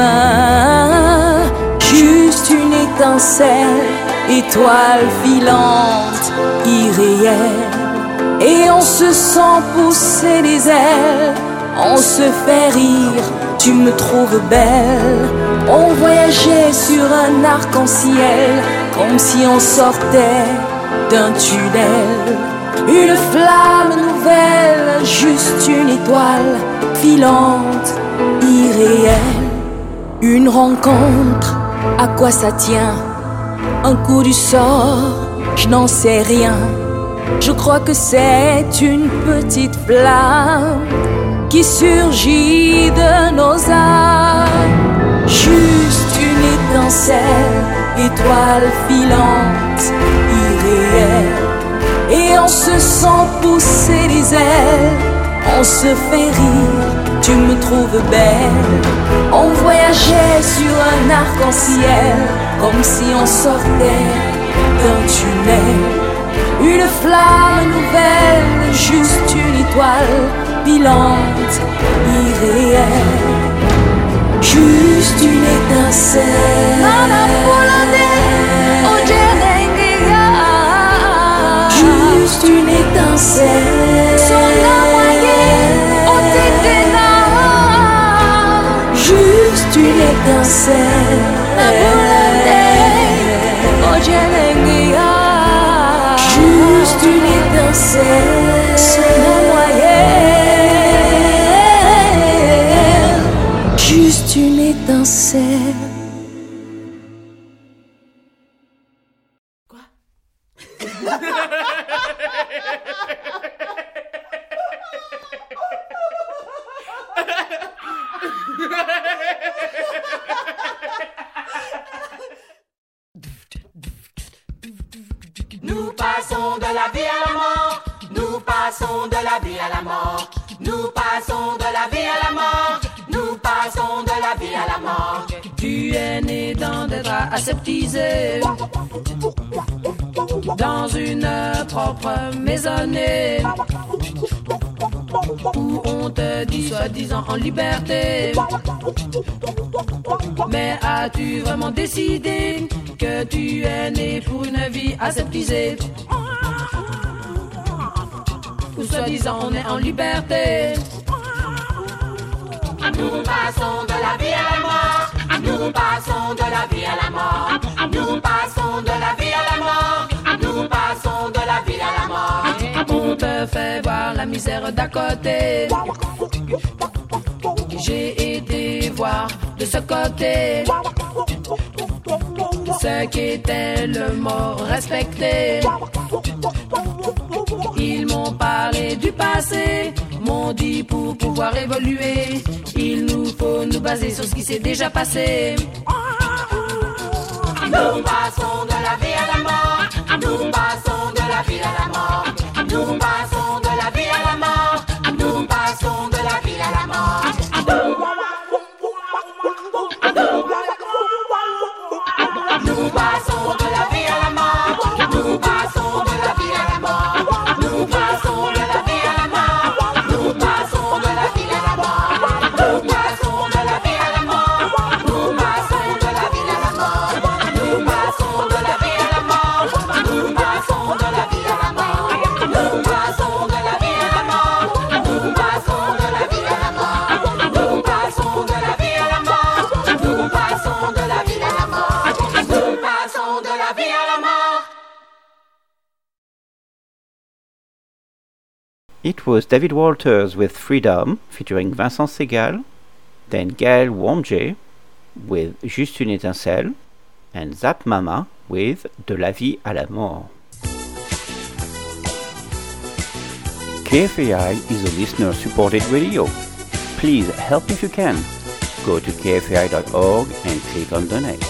demain. Juste une étincelle, étoile filante, irréelle. Et on se sent pousser les ailes, on se fait rire, tu me trouves belle. On voyageait sur un arc-en-ciel, comme si on sortait d'un tunnel. Une flamme nouvelle, juste une étoile filante, irréelle. Une rencontre, à quoi ça tient? Un coup du sort, je n'en sais rien. Je crois que c'est une petite flamme qui surgit de nos âmes. Juste une étincelle, étoile filante, irréelle. Et on se sent pousser les ailes, on se fait rire, tu me trouves belle. On voyageait sur un arc-en-ciel, comme si on sortait d'un tunnel. Une flamme nouvelle, juste une étoile filante, irréelle. Juste une étincelle. Juste une étincelle. Juste une étincelle. Juste une étincelle. Juste une étincelle. Nous passons de la vie à la mort. Nous passons de la vie à la mort. Nous passons de la vie à la mort. Nous passons de la vie à la mort. Tu es né dans des draps aseptisés, dans une propre maisonnée, où on te dit soi-disant en liberté. Mais as-tu vraiment décidé que tu es né pour une vie aseptisée, où soi-disant on est en liberté? Nous passons de la vie à la mort. Nous passons de la vie à la mort. passons de la vie à la mort. Nous passons de la vie à la mort. On te fait voir la misère d'à côté. J'ai été voir de ce côté ceux qui étaient le mort respecté. Ils m'ont parlé du passé, m'ont dit pour pouvoir évoluer, il nous faut nous baser sur ce qui s'est déjà passé. Nous passons de la vie à la mort. Nous passons de la vie à la mort. Nous passons de la vie à la mort. Nous passons de la vie à la mort. Nous passons de la vie à la mort. Nous passons de la vie à la mort. Nous passons de la vie à la mort. Nous passons de la vie à la mort. Nous passons de la vie à la mort. Nous passons de la vie à la mort. Nous passons de la vie à la mort. Nous passons de la vie à la mort. Nous passons de la vie à la mort. Nous passons de la vie à la mort. Nous passons de la vie à la mort. Nous passons de la vie à la mort. Nous passons de la vie à la mort. It was David Walters with Freedom featuring Vincent Segal, then Gaël Wamje with Juste une étincelle, and Zap Mama with De la vie à la mort. KFAI is a listener-supported radio. Please help if you can. Go to kfai.org and click on Donate.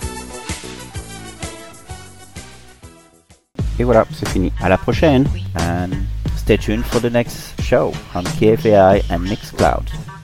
Et voilà, c'est fini. À la prochaine. And stay tuned for the next show on KFAI and Mixcloud.